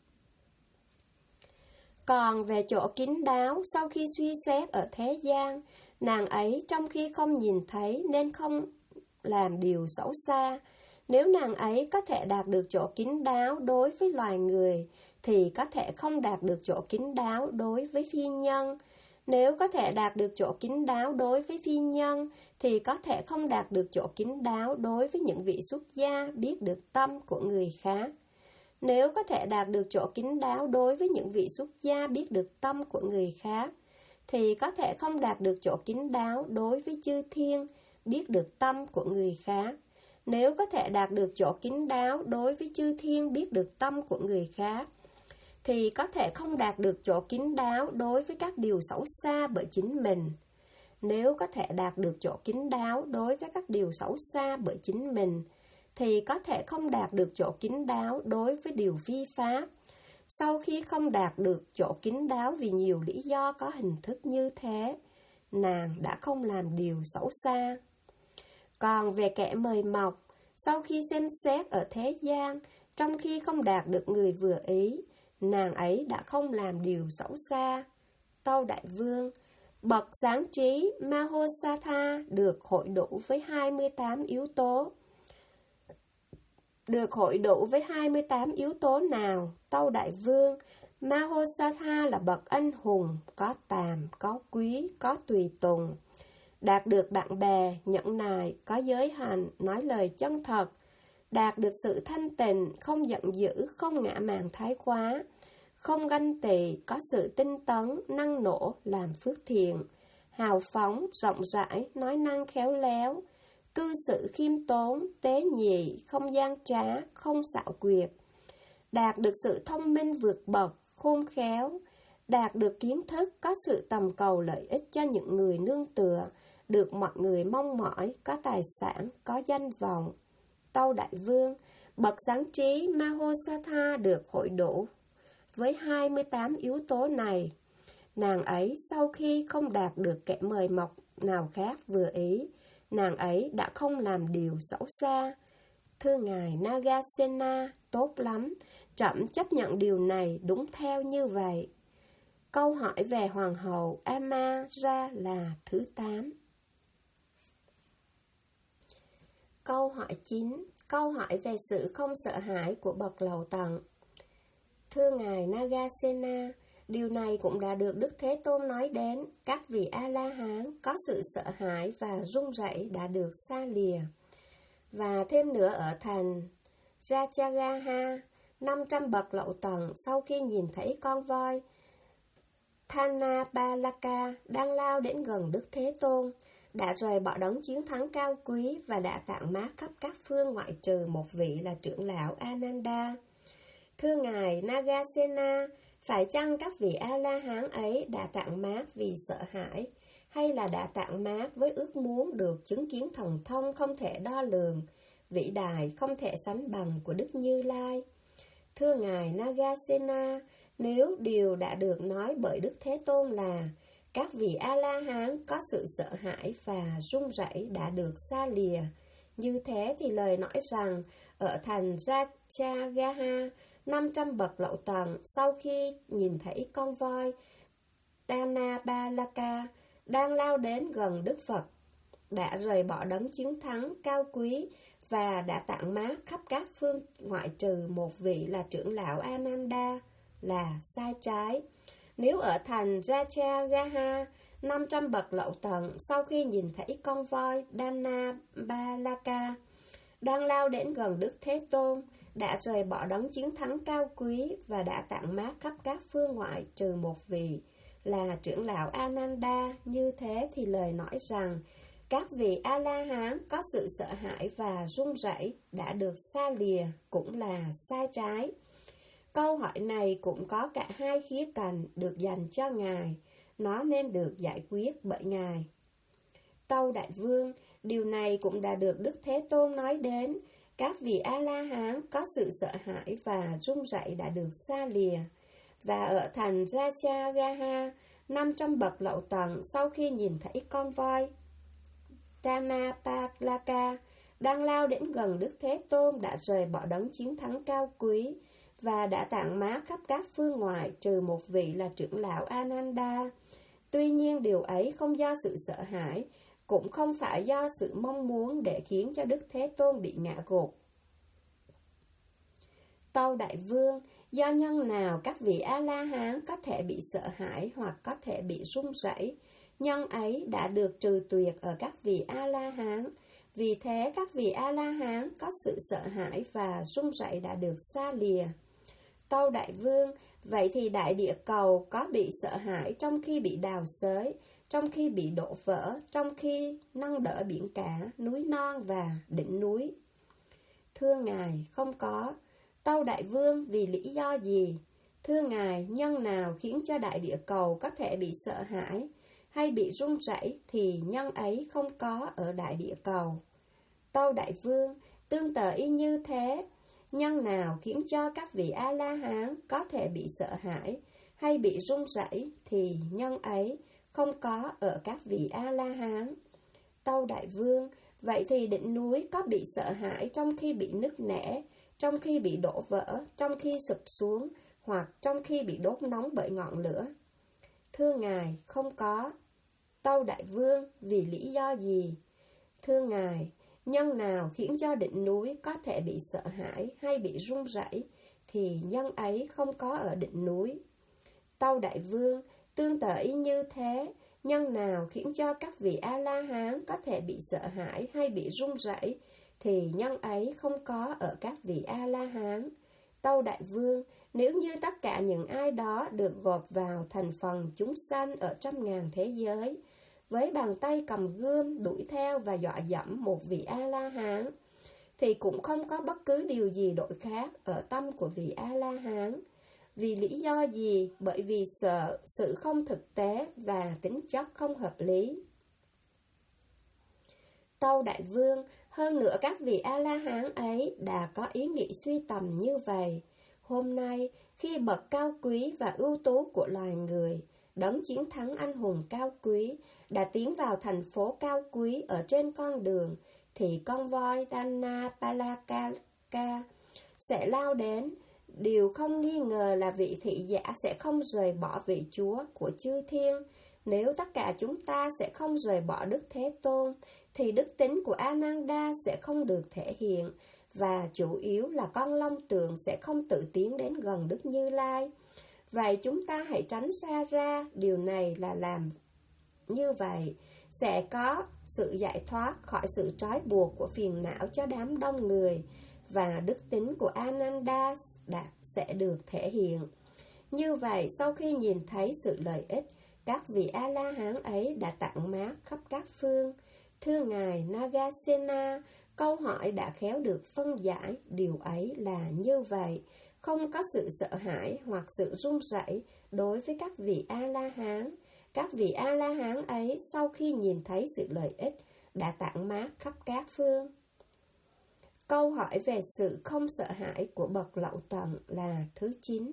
Còn về chỗ kín đáo, sau khi suy xét ở thế gian, nàng ấy trong khi không nhìn thấy nên không làm điều xấu xa. Nếu nàng ấy có thể đạt được chỗ kín đáo đối với loài người, thì có thể không đạt được chỗ kín đáo đối với phi nhân. Nếu có thể đạt được chỗ kín đáo đối với phi nhân, thì có thể không đạt được chỗ kín đáo đối với những vị xuất gia biết được tâm của người khác. Nếu có thể đạt được chỗ kín đáo đối với những vị xuất gia biết được tâm của người khác, thì có thể không đạt được chỗ kín đáo đối với chư thiên biết được tâm của người khác. Nếu có thể đạt được chỗ kín đáo đối với chư thiên biết được tâm của người khác, thì có thể không đạt được chỗ kín đáo đối với các điều xấu xa bởi chính mình. Nếu có thể đạt được chỗ kín đáo đối với các điều xấu xa bởi chính mình, thì có thể không đạt được chỗ kín đáo đối với điều vi pháp. Sau khi không đạt được chỗ kín đáo vì nhiều lý do có hình thức như thế, nàng đã không làm điều xấu xa. Còn về kẻ mời mọc, sau khi xem xét ở thế gian, trong khi không đạt được người vừa ý, nàng ấy đã không làm điều xấu xa. Tâu Đại Vương, bậc sáng trí Mahosatha được hội đủ với 28 yếu tố. Được hội đủ với 28 yếu tố nào? Tâu Đại Vương, Mahosatha là bậc anh hùng, có tàm, có quý, có tùy tùng. Đạt được bạn bè, nhẫn nại, có giới hành, nói lời chân thật. Đạt được sự thanh tịnh, không giận dữ, không ngã mạn thái quá. Không ganh tị, có sự tinh tấn, năng nổ, làm phước thiện. hào phóng, rộng rãi, nói năng khéo léo, cư xử khiêm tốn, tế nhị, không gian trá, không xảo quyệt, đạt được sự thông minh vượt bậc, khôn khéo, đạt được kiến thức, có sự tầm cầu lợi ích cho những người nương tựa, được mọi người mong mỏi, có tài sản, có danh vọng. Tâu Đại Vương, bậc sáng trí Mahosatha được hội đủ với 28 yếu tố này. Nàng ấy sau khi không đạt được kẻ mời mọc nào khác vừa ý, nàng ấy đã không làm điều xấu xa. Thưa ngài Nagasena, tốt lắm, trẫm chấp nhận điều này đúng theo như vậy. Câu hỏi về hoàng hậu Amara là thứ 8. Câu hỏi 9. Câu hỏi về sự không sợ hãi của bậc lầu tận. Thưa ngài Nagasena, điều này cũng đã được Đức Thế Tôn nói đến. Các vị A-la-hán có sự sợ hãi và run rẩy đã được xa lìa. Và thêm nữa ở thành Rajagaha, 500 bậc lậu tận sau khi nhìn thấy con voi Thanapalaka đang lao đến gần Đức Thế Tôn, đã rời bỏ đấng chiến thắng cao quý và đã tản mát khắp các phương ngoại trừ một vị là trưởng lão Ananda. Thưa ngài Nagasena, phải chăng các vị A-la-hán ấy đã tản mát vì sợ hãi, hay là đã tản mát với ước muốn được chứng kiến thần thông không thể đo lường, vĩ đại không thể sánh bằng của Đức Như Lai? Thưa ngài Nagasena, nếu điều đã được nói bởi Đức Thế Tôn là các vị A-la-hán có sự sợ hãi và run rẩy đã được xa lìa, như thế thì lời nói rằng ở thành Rajagaha, 500 bậc lậu tận sau khi nhìn thấy con voi Thanapalaka đang lao đến gần Đức Phật, đã rời bỏ đấng chiến thắng cao quý và đã tản mát khắp các phương ngoại trừ một vị là trưởng lão Ananda là sai trái. Nếu ở thành Rajagaha, 500 bậc lậu tận sau khi nhìn thấy con voi Thanapalaka đang lao đến gần Đức Thế Tôn, đã rời bỏ đấng chiến thắng cao quý và đã tản mát khắp các phương ngoại trừ một vị là trưởng lão Ananda, như thế thì lời nói rằng các vị A-la-hán có sự sợ hãi và run rẩy đã được xa lìa cũng là sai trái. Câu hỏi này cũng có cả hai khía cạnh được dành cho ngài, nó nên được giải quyết bởi ngài. Tâu Đại Vương, điều này cũng đã được Đức Thế Tôn nói đến. Các vị A-la-hán có sự sợ hãi và run rẩy đã được xa lìa. Và ở thành Rajagaha, 500 bậc lậu tận sau khi nhìn thấy con voi Thanapalaka đang lao đến gần Đức Thế Tôn đã rời bỏ đấng chiến thắng cao quý và đã tản mát khắp các phương ngoại trừ một vị là trưởng lão Ananda. Tuy nhiên điều ấy không do sự sợ hãi, cũng không phải do sự mong muốn để khiến cho Đức Thế Tôn bị ngã gục. Tâu Đại Vương, do nhân nào các vị A-la-hán có thể bị sợ hãi hoặc có thể bị run rẩy, nhân ấy đã được trừ tuyệt ở các vị A-la-hán. Vì thế các vị A-la-hán có sự sợ hãi và run rẩy đã được xa lìa. Tâu Đại Vương, vậy thì đại địa cầu có bị sợ hãi trong khi bị đào xới, trong khi bị đổ vỡ, trong khi nâng đỡ biển cả, núi non và đỉnh núi? Thưa ngài, không có. Tâu Đại Vương, vì lý do gì? Thưa ngài, nhân nào khiến cho đại địa cầu có thể bị sợ hãi hay bị run rẩy thì nhân ấy không có ở đại địa cầu. Tâu Đại Vương, tương tự y như thế, nhân nào khiến cho các vị A-la-hán có thể bị sợ hãi hay bị run rẩy thì nhân ấy không có ở các vị A-la-hán. Tâu Đại Vương, vậy thì đỉnh núi có bị sợ hãi trong khi bị nứt nẻ, trong khi bị đổ vỡ, trong khi sụp xuống, hoặc trong khi bị đốt nóng bởi ngọn lửa? Thưa ngài, không có. Tâu Đại Vương, vì lý do gì? Thưa ngài, nhân nào khiến cho đỉnh núi có thể bị sợ hãi hay bị run rẩy thì nhân ấy không có ở đỉnh núi. Tâu Đại Vương, tương tự y như thế, nhân nào khiến cho các vị A-la-hán có thể bị sợ hãi hay bị run rẩy thì nhân ấy không có ở các vị A-la-hán. Tâu Đại Vương, nếu như tất cả những ai đó được gộp vào thành phần chúng sanh ở trăm ngàn thế giới, với bàn tay cầm gươm đuổi theo và dọa dẫm một vị A-la-hán, thì cũng không có bất cứ điều gì đổi khác ở tâm của vị A-la-hán. Vì lý do gì? Bởi vì sợ sự không thực tế và tính chất không hợp lý. Tâu Đại Vương, hơn nữa các vị A-la-hán ấy đã có ý nghĩ suy tầm như vậy. Hôm nay, khi bậc cao quý và ưu tú của loài người, đấng chiến thắng anh hùng cao quý, đã tiến vào thành phố cao quý ở trên con đường, thì con voi Dhanapalaka sẽ lao đến. Điều không nghi ngờ là vị thị giả sẽ không rời bỏ vị Chúa của chư thiên. Nếu tất cả chúng ta sẽ không rời bỏ Đức Thế Tôn, thì đức tính của Ananda sẽ không được thể hiện, và chủ yếu là con long tượng sẽ không tự tiến đến gần Đức Như Lai. Vậy chúng ta hãy tránh xa ra, điều này là làm như vậy sẽ có sự giải thoát khỏi sự trói buộc của phiền não cho đám đông người, và đức tính của Ananda sẽ được thể hiện. Như vậy, sau khi nhìn thấy sự lợi ích, các vị A-la-hán ấy đã tản mát khắp các phương. Thưa Ngài Nagasena, câu hỏi đã khéo được phân giải, điều ấy là như vậy. Không có sự sợ hãi hoặc sự run rẩy đối với các vị A-la-hán. Các vị A-la-hán ấy sau khi nhìn thấy sự lợi ích đã tản mát khắp các phương. Câu hỏi về sự không sợ hãi của bậc lậu tận là thứ 9.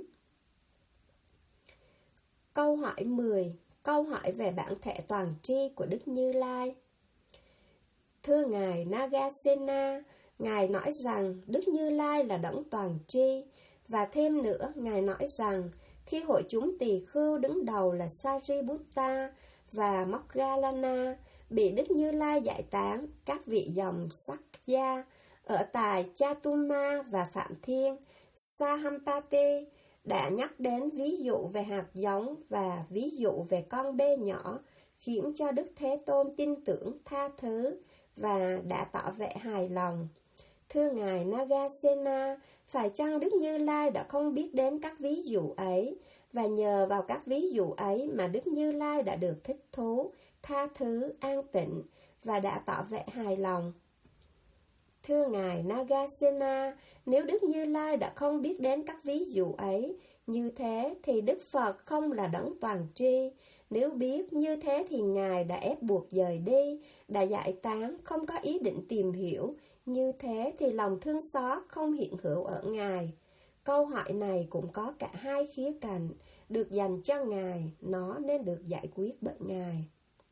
Câu hỏi 10. Câu hỏi về bản thể toàn tri của Đức Như Lai. Thưa Ngài Nagasena, Ngài nói rằng Đức Như Lai là đấng toàn tri, và thêm nữa Ngài nói rằng khi hội chúng tỳ khưu đứng đầu là Sariputta và Moggallana bị Đức Như Lai giải tán, các vị dòng Sakya ở tại Chatuma và Phạm Thiên Sahampati đã nhắc đến ví dụ về hạt giống và ví dụ về con bê nhỏ, khiến cho Đức Thế Tôn tin tưởng, tha thứ và đã tỏ vẻ hài lòng. Thưa Ngài Nagasena, phải chăng Đức Như Lai đã không biết đến các ví dụ ấy, và nhờ vào các ví dụ ấy mà Đức Như Lai đã được thích thú, tha thứ, an tịnh và đã tỏ vẻ hài lòng? Thưa Ngài Nagasena, nếu Đức Như Lai đã không biết đến các ví dụ ấy, như thế thì Đức Phật không là đấng toàn tri. Nếu biết như thế thì Ngài đã ép buộc dời đi, đã giải tán, không có ý định tìm hiểu. Như thế thì lòng thương xót không hiện hữu ở Ngài. Câu hỏi này cũng có cả hai khía cạnh, được dành cho Ngài, nó nên được giải quyết bởi Ngài.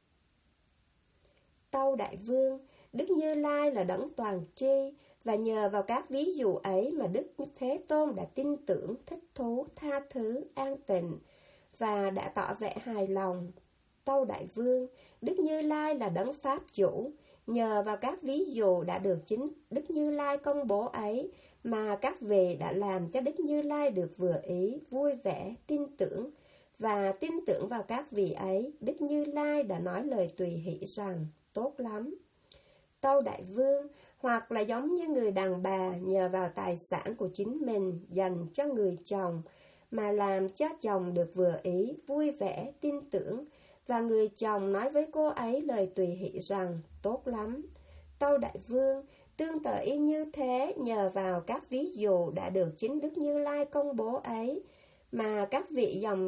Tâu Đại Vương, Đức Như Lai là đấng toàn tri, và nhờ vào các ví dụ ấy mà Đức Thế Tôn đã tin tưởng, thích thú, tha thứ, an tịnh và đã tỏ vẻ hài lòng. Tâu Đại Vương, Đức Như Lai là đấng pháp chủ, nhờ vào các ví dụ đã được chính Đức Như Lai công bố ấy mà các vị đã làm cho Đức Như Lai được vừa ý, vui vẻ, tin tưởng, và tin tưởng vào các vị ấy, Đức Như Lai đã nói lời tùy hỷ rằng, tốt lắm. Tâu Đại Vương, hoặc là giống như người đàn bà nhờ vào tài sản của chính mình dành cho người chồng, mà làm cho chồng được vừa ý, vui vẻ, tin tưởng, và người chồng nói với cô ấy lời tùy hỷ rằng, tốt lắm. Tâu Đại Vương, tương tự y như thế, nhờ vào các ví dụ đã được chính Đức Như Lai công bố ấy, mà các vị dòng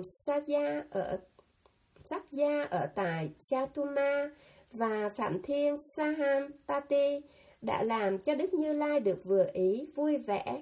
Sakya ở tại Chatuma và Phạm Thiên Sahampati đã làm cho Đức Như Lai được vừa ý, vui vẻ,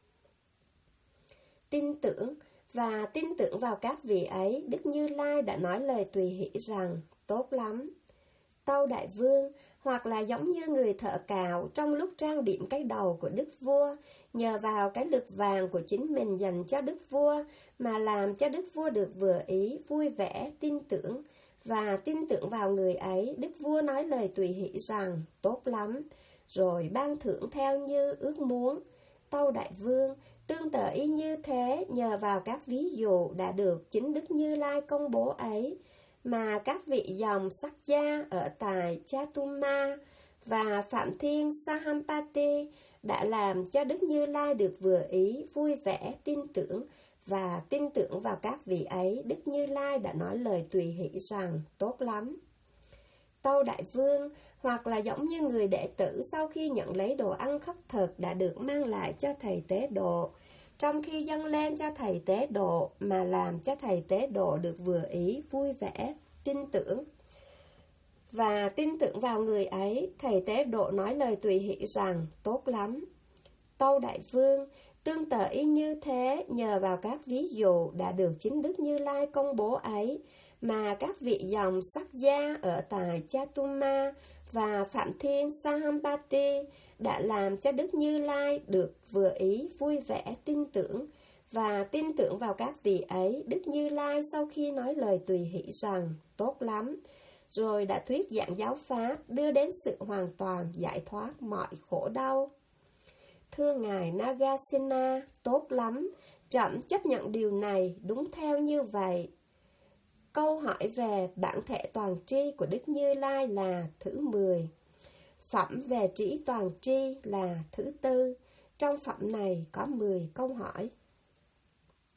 tin tưởng, và tin tưởng vào các vị ấy, Đức Như Lai đã nói lời tùy hỷ rằng, tốt lắm. Tâu Đại Vương, hoặc là giống như người thợ cạo trong lúc trang điểm cái đầu của Đức Vua, nhờ vào cái lực vàng của chính mình dành cho Đức Vua, mà làm cho Đức Vua được vừa ý, vui vẻ, tin tưởng, và tin tưởng vào người ấy, Đức Vua nói lời tùy hỷ rằng, tốt lắm, rồi ban thưởng theo như ước muốn. Tâu Đại Vương, tương tự y như thế, nhờ vào các ví dụ đã được chính Đức Như Lai công bố ấy, mà các vị dòng Sakya ở tại Chatuma và Phạm Thiên Sahampati đã làm cho Đức Như Lai được vừa ý, vui vẻ, tin tưởng, và tin tưởng vào các vị ấy, Đức Như Lai đã nói lời tùy hỷ rằng, tốt lắm. Tâu Đại Vương, hoặc là giống như người đệ tử sau khi nhận lấy đồ ăn khất thực đã được mang lại cho thầy tế độ, trong khi dâng lên cho thầy tế độ mà làm cho thầy tế độ được vừa ý, vui vẻ, tin tưởng. Và tin tưởng vào người ấy, thầy tế độ nói lời tùy hỷ rằng, tốt lắm. Tâu Đại Vương, tương tự y như thế, nhờ vào các ví dụ đã được chính Đức Như Lai công bố ấy, mà các vị dòng Sắc Gia ở tại Chatuma và Phạm Thiên Sahampati đã làm cho Đức Như Lai được vừa ý, vui vẻ, tin tưởng. Và tin tưởng vào các vị ấy, Đức Như Lai sau khi nói lời tùy hỷ rằng, tốt lắm, rồi đã thuyết giảng giáo pháp, đưa đến sự hoàn toàn giải thoát mọi khổ đau. Thưa Ngài Nagasena, tốt lắm, trẫm chấp nhận điều này, đúng theo như vậy. Câu hỏi về bản thể toàn tri của Đức Như Lai là thứ 10. Phẩm về trí toàn tri là thứ 4. Trong phẩm này có 10 câu hỏi.